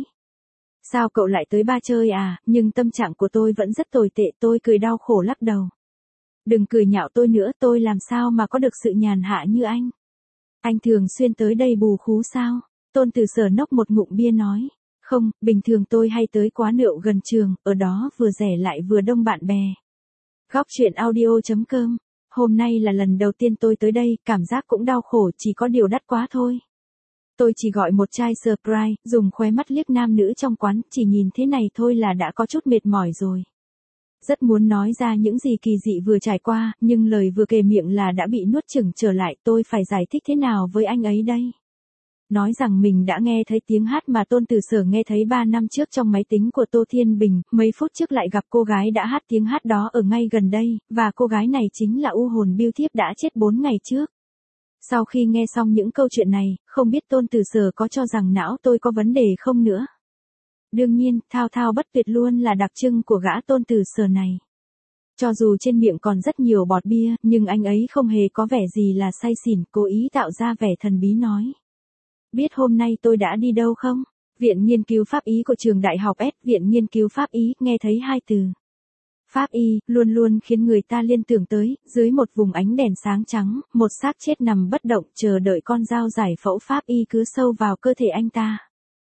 Sao cậu lại tới ba chơi à, nhưng tâm trạng của tôi vẫn rất tồi tệ, tôi cười đau khổ lắc đầu. Đừng cười nhạo tôi nữa, tôi làm sao mà có được sự nhàn hạ như anh. Anh thường xuyên tới đây bù khú sao? Tôn Tử Sở nốc một ngụm bia nói. Không, bình thường tôi hay tới quán rượu gần trường, ở đó vừa rẻ lại vừa đông bạn bè. Góc truyện audio chấm com. Hôm nay là lần đầu tiên tôi tới đây, cảm giác cũng đau khổ, chỉ có điều đắt quá thôi. Tôi chỉ gọi một chai Sprite, dùng khóe mắt liếc nam nữ trong quán, chỉ nhìn thế này thôi là đã có chút mệt mỏi rồi. Rất muốn nói ra những gì kỳ dị vừa trải qua, nhưng lời vừa kề miệng là đã bị nuốt chửng trở lại, tôi phải giải thích thế nào với anh ấy đây? Nói rằng mình đã nghe thấy tiếng hát mà Tôn Tử Sở nghe thấy ba năm trước trong máy tính của Tô Thiên Bình, mấy phút trước lại gặp cô gái đã hát tiếng hát đó ở ngay gần đây, và cô gái này chính là u hồn biêu thiếp đã chết bốn ngày trước. Sau khi nghe xong những câu chuyện này, không biết Tôn Tử Sở có cho rằng não tôi có vấn đề không nữa. Đương nhiên, thao thao bất tuyệt luôn là đặc trưng của gã Tôn Tử Sở này. Cho dù trên miệng còn rất nhiều bọt bia, nhưng anh ấy không hề có vẻ gì là say xỉn, cố ý tạo ra vẻ thần bí nói. Biết hôm nay tôi đã đi đâu không? Viện Nghiên cứu Pháp y của trường đại học S. Viện Nghiên cứu Pháp y, nghe thấy hai từ Pháp y, luôn luôn khiến người ta liên tưởng tới, dưới một vùng ánh đèn sáng trắng, một xác chết nằm bất động chờ đợi con dao giải phẫu Pháp y cứ sâu vào cơ thể anh ta.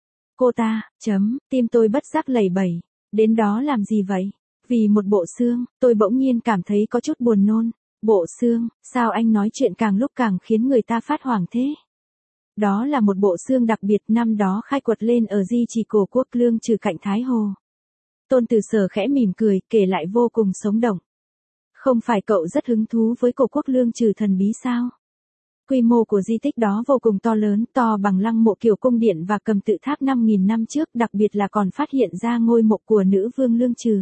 Cô ta, chấm, tim tôi bất giác lẩy bẩy. Đến đó làm gì vậy? Vì một bộ xương, tôi bỗng nhiên cảm thấy có chút buồn nôn. Bộ xương, sao anh nói chuyện càng lúc càng khiến người ta phát hoảng thế? Đó là một bộ xương đặc biệt năm đó khai quật lên ở di chỉ cổ Quốc Lương Trừ cạnh Thái Hồ. Tôn Tử Sở khẽ mỉm cười, kể lại vô cùng sống động. Không phải cậu rất hứng thú với cổ Quốc Lương Trừ thần bí sao? Quy mô của di tích đó vô cùng to lớn, to bằng lăng mộ kiểu cung điện và cầm tự tháp năm nghìn năm trước, đặc biệt là còn phát hiện ra ngôi mộ của nữ vương Lương Trừ.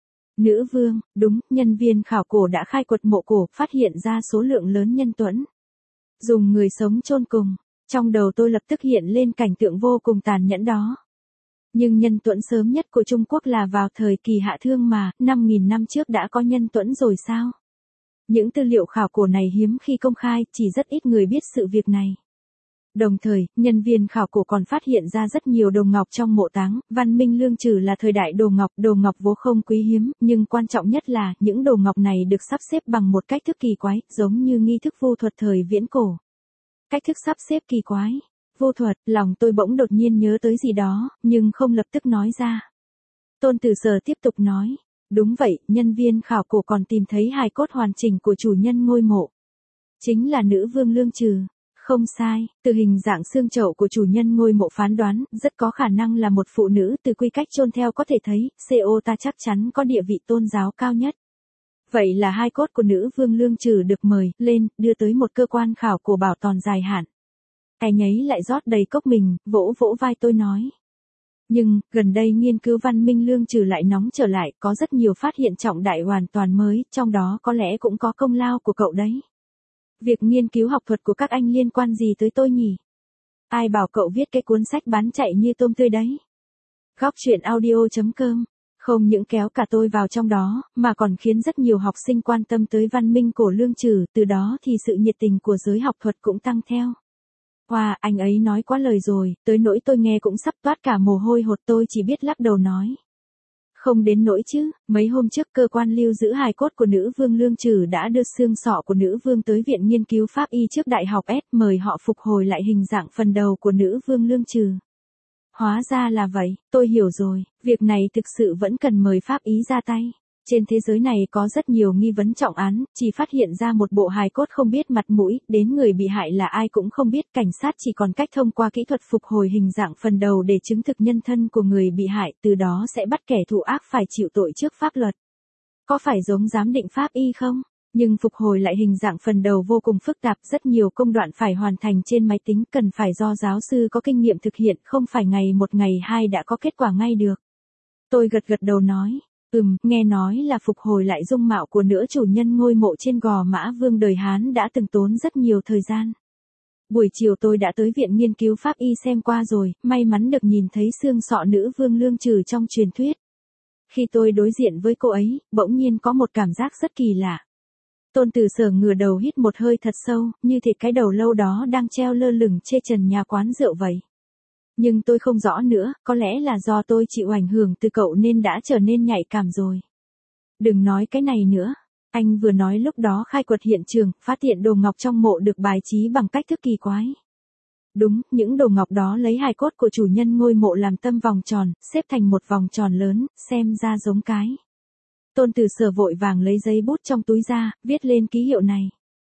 Nữ vương, đúng, nhân viên khảo cổ đã khai quật mộ cổ, phát hiện ra số lượng lớn nhân tuẫn. Dùng người sống chôn cùng, trong đầu tôi lập tức hiện lên cảnh tượng vô cùng tàn nhẫn đó. Nhưng nhân tuẫn sớm nhất của Trung Quốc là vào thời kỳ Hạ Thương mà, năm nghìn năm trước đã có nhân tuẫn rồi sao? Những tư liệu khảo cổ này hiếm khi công khai, chỉ rất ít người biết sự việc này. Đồng thời, nhân viên khảo cổ còn phát hiện ra rất nhiều đồ ngọc trong mộ táng, văn minh Lương Trừ là thời đại đồ ngọc, đồ ngọc vô không quý hiếm, nhưng quan trọng nhất là, những đồ ngọc này được sắp xếp bằng một cách thức kỳ quái, giống như nghi thức vu thuật thời viễn cổ. Cách thức sắp xếp kỳ quái, vô thuật, lòng tôi bỗng đột nhiên nhớ tới gì đó, nhưng không lập tức nói ra. Tôn Tử Sở tiếp tục nói, đúng vậy, nhân viên khảo cổ còn tìm thấy hài cốt hoàn chỉnh của chủ nhân ngôi mộ. Chính là nữ vương Lương Trừ. Không sai, từ hình dạng xương chậu của chủ nhân ngôi mộ phán đoán, rất có khả năng là một phụ nữ, từ quy cách chôn theo có thể thấy, cô ta chắc chắn có địa vị tôn giáo cao nhất. Vậy là hai cốt của nữ vương Lương Trừ được mời lên, đưa tới một cơ quan khảo cổ bảo tồn dài hạn. Cái nhấy lại rót đầy cốc mình, vỗ vỗ vai tôi nói. Nhưng, gần đây nghiên cứu văn minh Lương Trừ lại nóng trở lại, có rất nhiều phát hiện trọng đại hoàn toàn mới, trong đó có lẽ cũng có công lao của cậu đấy. Việc nghiên cứu học thuật của các anh liên quan gì tới tôi nhỉ? Ai bảo cậu viết cái cuốn sách bán chạy như tôm tươi đấy? Góc truyện audio chấm com không những kéo cả tôi vào trong đó, mà còn khiến rất nhiều học sinh quan tâm tới văn minh cổ Lương Trừ, từ đó thì sự nhiệt tình của giới học thuật cũng tăng theo. Wow, anh ấy nói quá lời rồi, tới nỗi tôi nghe cũng sắp toát cả mồ hôi hột, tôi chỉ biết lắc đầu nói. Không đến nỗi chứ, mấy hôm trước cơ quan lưu giữ hài cốt của nữ vương Lương Trừ đã đưa xương sọ của nữ vương tới Viện Nghiên cứu Pháp y trước Đại học S, mời họ phục hồi lại hình dạng phần đầu của nữ vương Lương Trừ. Hóa ra là vậy, tôi hiểu rồi, việc này thực sự vẫn cần mời Pháp ý ra tay. Trên thế giới này có rất nhiều nghi vấn trọng án, chỉ phát hiện ra một bộ hài cốt không biết mặt mũi, đến người bị hại là ai cũng không biết, cảnh sát chỉ còn cách thông qua kỹ thuật phục hồi hình dạng phần đầu để chứng thực nhân thân của người bị hại, từ đó sẽ bắt kẻ thù ác phải chịu tội trước pháp luật. Có phải giống giám định Pháp y không? Nhưng phục hồi lại hình dạng phần đầu vô cùng phức tạp, rất nhiều công đoạn phải hoàn thành trên máy tính, cần phải do giáo sư có kinh nghiệm thực hiện, không phải ngày một ngày hai đã có kết quả ngay được. Tôi gật gật đầu nói. Ừm, nghe nói là phục hồi lại dung mạo của nữ chủ nhân ngôi mộ trên Gò Mã Vương đời Hán đã từng tốn rất nhiều thời gian. Buổi chiều tôi đã tới Viện Nghiên cứu Pháp y xem qua rồi, may mắn được nhìn thấy xương sọ nữ vương Lương Trừ trong truyền thuyết. Khi tôi đối diện với cô ấy, bỗng nhiên có một cảm giác rất kỳ lạ. Tôn Tử Sở ngửa đầu hít một hơi thật sâu, như thịt cái đầu lâu đó đang treo lơ lửng trên trần nhà quán rượu vậy. Nhưng tôi không rõ nữa, có lẽ là do tôi chịu ảnh hưởng từ cậu nên đã trở nên nhạy cảm rồi. Đừng nói cái này nữa. Anh vừa nói lúc đó khai quật hiện trường, phát hiện đồ ngọc trong mộ được bài trí bằng cách thức kỳ quái. Đúng, những đồ ngọc đó lấy hài cốt của chủ nhân ngôi mộ làm tâm vòng tròn, xếp thành một vòng tròn lớn, xem ra giống cái. Tôn Tử Sở vội vàng lấy giấy bút trong túi ra, viết lên ký hiệu này.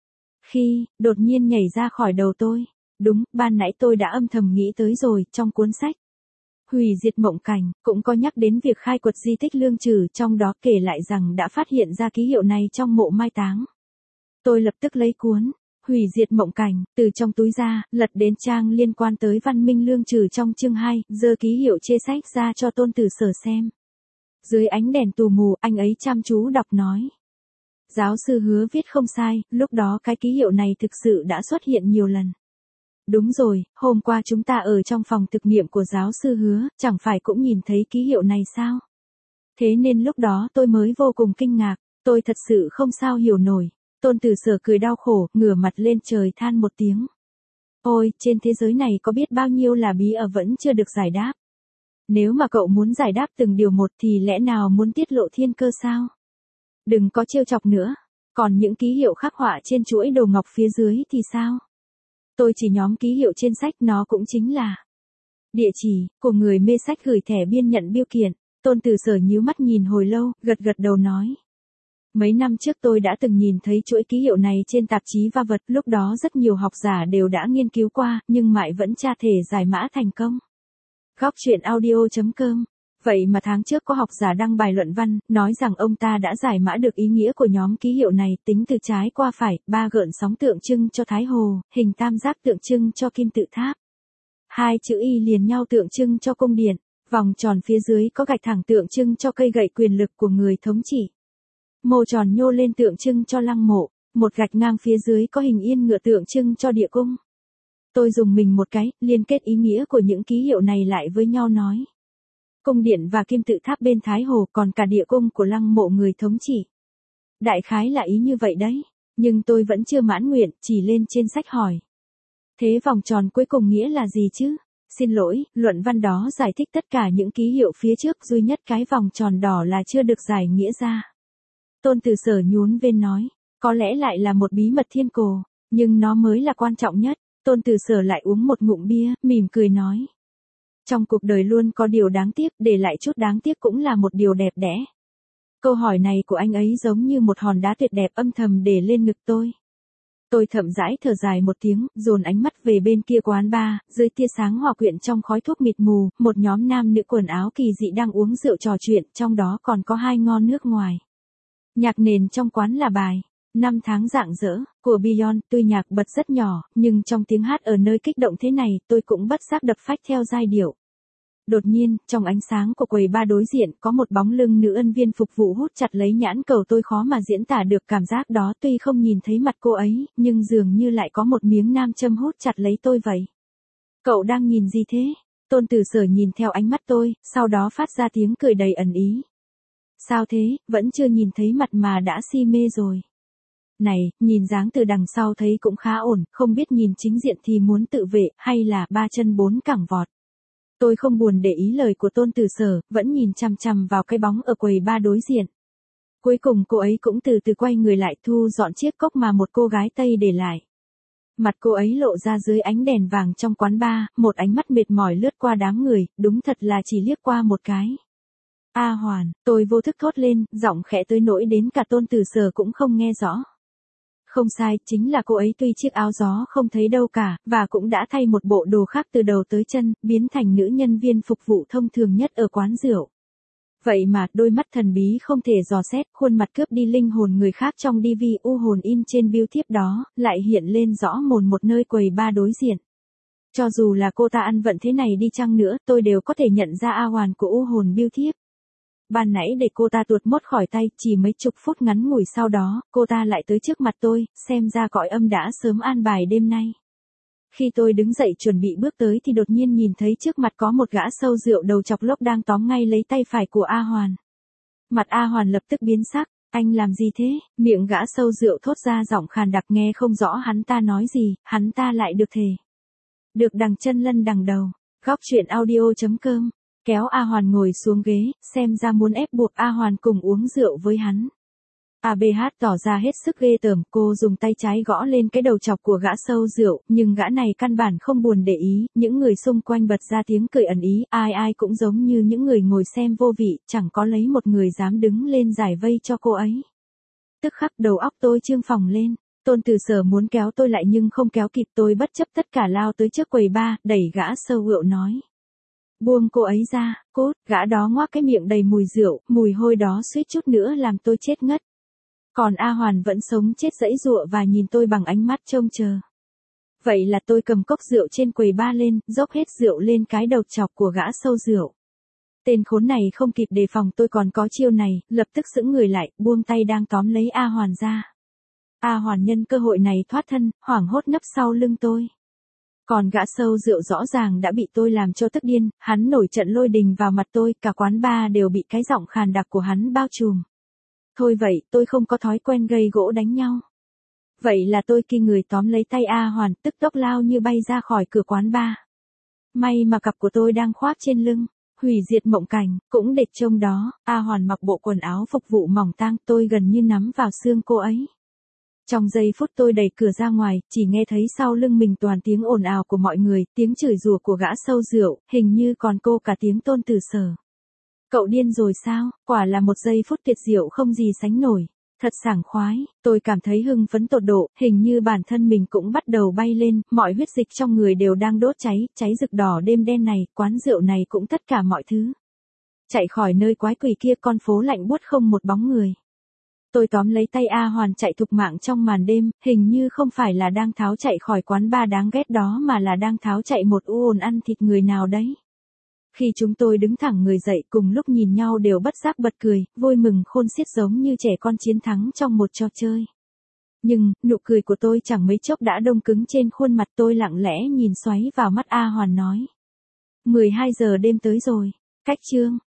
Khi, đột nhiên nhảy ra khỏi đầu tôi. Đúng, ban nãy tôi đã âm thầm nghĩ tới rồi, trong cuốn sách Hủy diệt mộng cảnh, cũng có nhắc đến việc khai quật di tích Lương Trừ, trong đó kể lại rằng đã phát hiện ra ký hiệu này trong mộ mai táng. Tôi lập tức lấy cuốn Hủy diệt mộng cảnh, từ trong túi ra, lật đến trang liên quan tới văn minh Lương Trừ trong chương hai, giơ ký hiệu chê sách ra cho Tôn Tử Sở xem. Dưới ánh đèn tù mù, anh ấy chăm chú đọc nói. Giáo sư Hứa viết không sai, lúc đó cái ký hiệu này thực sự đã xuất hiện nhiều lần. Đúng rồi, hôm qua chúng ta ở trong phòng thực nghiệm của giáo sư Hứa, chẳng phải cũng nhìn thấy ký hiệu này sao? Thế nên lúc đó tôi mới vô cùng kinh ngạc. Tôi thật sự không sao hiểu nổi. Tôn Tử Sở cười đau khổ, ngửa mặt lên trời than một tiếng. Ôi, trên thế giới này có biết bao nhiêu là bí ẩn vẫn chưa được giải đáp. Nếu mà cậu muốn giải đáp từng điều một thì lẽ nào muốn tiết lộ thiên cơ sao? Đừng có trêu chọc nữa. Còn những ký hiệu khắc họa trên chuỗi đồ ngọc phía dưới thì sao? Tôi chỉ nhóm ký hiệu trên sách, nó cũng chính là địa chỉ của người mê sách gửi thẻ biên nhận biêu kiện. Tôn Tử Sở nhíu mắt nhìn hồi lâu, gật gật đầu nói. Mấy năm trước tôi đã từng nhìn thấy chuỗi ký hiệu này trên tạp chí Va vật, lúc đó rất nhiều học giả đều đã nghiên cứu qua, nhưng mãi vẫn tra thể giải mã thành công. Góc truyện audio chấm com. Vậy mà tháng trước có học giả đăng bài luận văn, nói rằng ông ta đã giải mã được ý nghĩa của nhóm ký hiệu này, tính từ trái qua phải, ba gợn sóng tượng trưng cho Thái Hồ, hình tam giác tượng trưng cho kim tự tháp. Hai chữ Y liền nhau tượng trưng cho cung điện, vòng tròn phía dưới có gạch thẳng tượng trưng cho cây gậy quyền lực của người thống trị. Mô tròn nhô lên tượng trưng cho lăng mộ, một gạch ngang phía dưới có hình yên ngựa tượng trưng cho địa cung. Tôi dùng mình một cái, liên kết ý nghĩa của những ký hiệu này lại với nhau nói. Cung điện và kim tự tháp bên Thái Hồ, còn cả địa cung của lăng mộ người thống trị. Đại khái là ý như vậy đấy, nhưng tôi vẫn chưa mãn nguyện, chỉ lên trên sách hỏi. Thế vòng tròn cuối cùng nghĩa là gì chứ? Xin lỗi, luận văn đó giải thích tất cả những ký hiệu phía trước, duy nhất cái vòng tròn đỏ là chưa được giải nghĩa ra. Tôn Tử Sở nhún bên nói, có lẽ lại là một bí mật thiên cổ, nhưng nó mới là quan trọng nhất. Tôn Tử Sở lại uống một ngụm bia, mỉm cười nói. Trong cuộc đời luôn có điều đáng tiếc, để lại chút đáng tiếc cũng là một điều đẹp đẽ. Câu hỏi này của anh ấy giống như một hòn đá tuyệt đẹp âm thầm để lên ngực tôi. Tôi thậm rãi thở dài một tiếng, dồn ánh mắt về bên kia quán bar, dưới tia sáng hòa quyện trong khói thuốc mịt mù, một nhóm nam nữ quần áo kỳ dị đang uống rượu trò chuyện, trong đó còn có hai ngon nước ngoài. Nhạc nền trong quán là bài Năm tháng rạng rỡ của Beyond, tuy nhạc bật rất nhỏ, nhưng trong tiếng hát ở nơi kích động thế này, tôi cũng bất giác đập phách theo giai điệu. Đột nhiên, trong ánh sáng của quầy bar đối diện, có một bóng lưng nữ ân viên phục vụ hút chặt lấy nhãn cầu tôi, khó mà diễn tả được cảm giác đó, tuy không nhìn thấy mặt cô ấy, nhưng dường như lại có một miếng nam châm hút chặt lấy tôi vậy. Cậu đang nhìn gì thế? Tôn Tử Sở nhìn theo ánh mắt tôi, sau đó phát ra tiếng cười đầy ẩn ý. Sao thế, vẫn chưa nhìn thấy mặt mà đã si mê rồi. Này, nhìn dáng từ đằng sau thấy cũng khá ổn, không biết nhìn chính diện thì muốn tự vệ, hay là ba chân bốn cẳng vọt. Tôi không buồn để ý lời của Tôn Tử Sở, vẫn nhìn chằm chằm vào cái bóng ở quầy bar đối diện. Cuối cùng cô ấy cũng từ từ quay người lại thu dọn chiếc cốc mà một cô gái Tây để lại. Mặt cô ấy lộ ra dưới ánh đèn vàng trong quán bar, một ánh mắt mệt mỏi lướt qua đám người, đúng thật là chỉ liếc qua một cái. A Hoàn, tôi vô thức thốt lên, giọng khẽ tới nỗi đến cả Tôn Tử Sở cũng không nghe rõ. Không sai, chính là cô ấy, tuy chiếc áo gió không thấy đâu cả, và cũng đã thay một bộ đồ khác từ đầu tới chân, biến thành nữ nhân viên phục vụ thông thường nhất ở quán rượu. Vậy mà, đôi mắt thần bí không thể dò xét, khuôn mặt cướp đi linh hồn người khác trong đê vê u hồn in trên bưu thiếp đó, lại hiện lên rõ mồn một nơi quầy bar đối diện. Cho dù là cô ta ăn vận thế này đi chăng nữa, tôi đều có thể nhận ra A Hoàn của u hồn bưu thiếp. Ban nãy để cô ta tuột mất khỏi tay, chỉ mấy chục phút ngắn ngủi sau đó, cô ta lại tới trước mặt tôi, xem ra cõi âm đã sớm an bài đêm nay. Khi tôi đứng dậy chuẩn bị bước tới thì đột nhiên nhìn thấy trước mặt có một gã sâu rượu đầu chọc lốc đang tóm ngay lấy tay phải của A Hoàn. Mặt A Hoàn lập tức biến sắc, anh làm gì thế? Miệng gã sâu rượu thốt ra giọng khàn đặc, nghe không rõ hắn ta nói gì, hắn ta lại được thề. Được đằng chân lân đằng đầu, góc truyện audio chấm com. Kéo A Hoàn ngồi xuống ghế, xem ra muốn ép buộc A Hoàn cùng uống rượu với hắn. a bê hát tỏ ra hết sức ghê tởm, cô dùng tay trái gõ lên cái đầu chọc của gã sâu rượu, nhưng gã này căn bản không buồn để ý, những người xung quanh bật ra tiếng cười ẩn ý, ai ai cũng giống như những người ngồi xem vô vị, chẳng có lấy một người dám đứng lên giải vây cho cô ấy. Tức khắc đầu óc tôi trương phồng lên. Tôn Tử Sở muốn kéo tôi lại nhưng không kéo kịp, tôi bất chấp tất cả lao tới trước quầy bar, đẩy gã sâu rượu nói. Buông cô ấy ra, cốt, gã đó ngoác cái miệng đầy mùi rượu, mùi hôi đó suýt chút nữa làm tôi chết ngất. Còn A Hoàn vẫn sống chết giãy giụa và nhìn tôi bằng ánh mắt trông chờ. Vậy là tôi cầm cốc rượu trên quầy bar lên, dốc hết rượu lên cái đầu chọc của gã sâu rượu. Tên khốn này không kịp đề phòng tôi còn có chiêu này, lập tức sững người lại, buông tay đang tóm lấy A Hoàn ra. A Hoàn nhân cơ hội này thoát thân, hoảng hốt nấp sau lưng tôi. Còn gã sâu rượu rõ ràng đã bị tôi làm cho tức điên, hắn nổi trận lôi đình vào mặt tôi, cả quán bar đều bị cái giọng khàn đặc của hắn bao trùm. Thôi vậy, tôi không có thói quen gây gỗ đánh nhau. Vậy là tôi ki người tóm lấy tay A Hoàn, tức tốc lao như bay ra khỏi cửa quán bar. May mà cặp của tôi đang khoác trên lưng, hủy diệt mộng cảnh, cũng địch trông đó. A Hoàn mặc bộ quần áo phục vụ mỏng tang, tôi gần như nắm vào xương cô ấy. Trong giây phút tôi đẩy cửa ra ngoài, chỉ nghe thấy sau lưng mình toàn tiếng ồn ào của mọi người, tiếng chửi rủa của gã sâu rượu, hình như còn cô cả tiếng Tôn Tử Sở. Cậu điên rồi sao? Quả là một giây phút tuyệt diệu không gì sánh nổi. Thật sảng khoái, tôi cảm thấy hưng phấn tột độ, hình như bản thân mình cũng bắt đầu bay lên, mọi huyết dịch trong người đều đang đốt cháy, cháy rực đỏ đêm đen này, quán rượu này cũng tất cả mọi thứ. Chạy khỏi nơi quái quỷ kia, con phố lạnh buốt không một bóng người. Tôi tóm lấy tay A Hoàn chạy thục mạng trong màn đêm, hình như không phải là đang tháo chạy khỏi quán bar đáng ghét đó mà là đang tháo chạy một u ồn ăn thịt người nào đấy. Khi chúng tôi đứng thẳng người dậy cùng lúc nhìn nhau đều bất giác bật cười, vui mừng khôn xiết giống như trẻ con chiến thắng trong một trò chơi. Nhưng, nụ cười của tôi chẳng mấy chốc đã đông cứng trên khuôn mặt. Tôi lặng lẽ nhìn xoáy vào mắt A Hoàn nói. mười hai giờ đêm tới rồi, cách chương.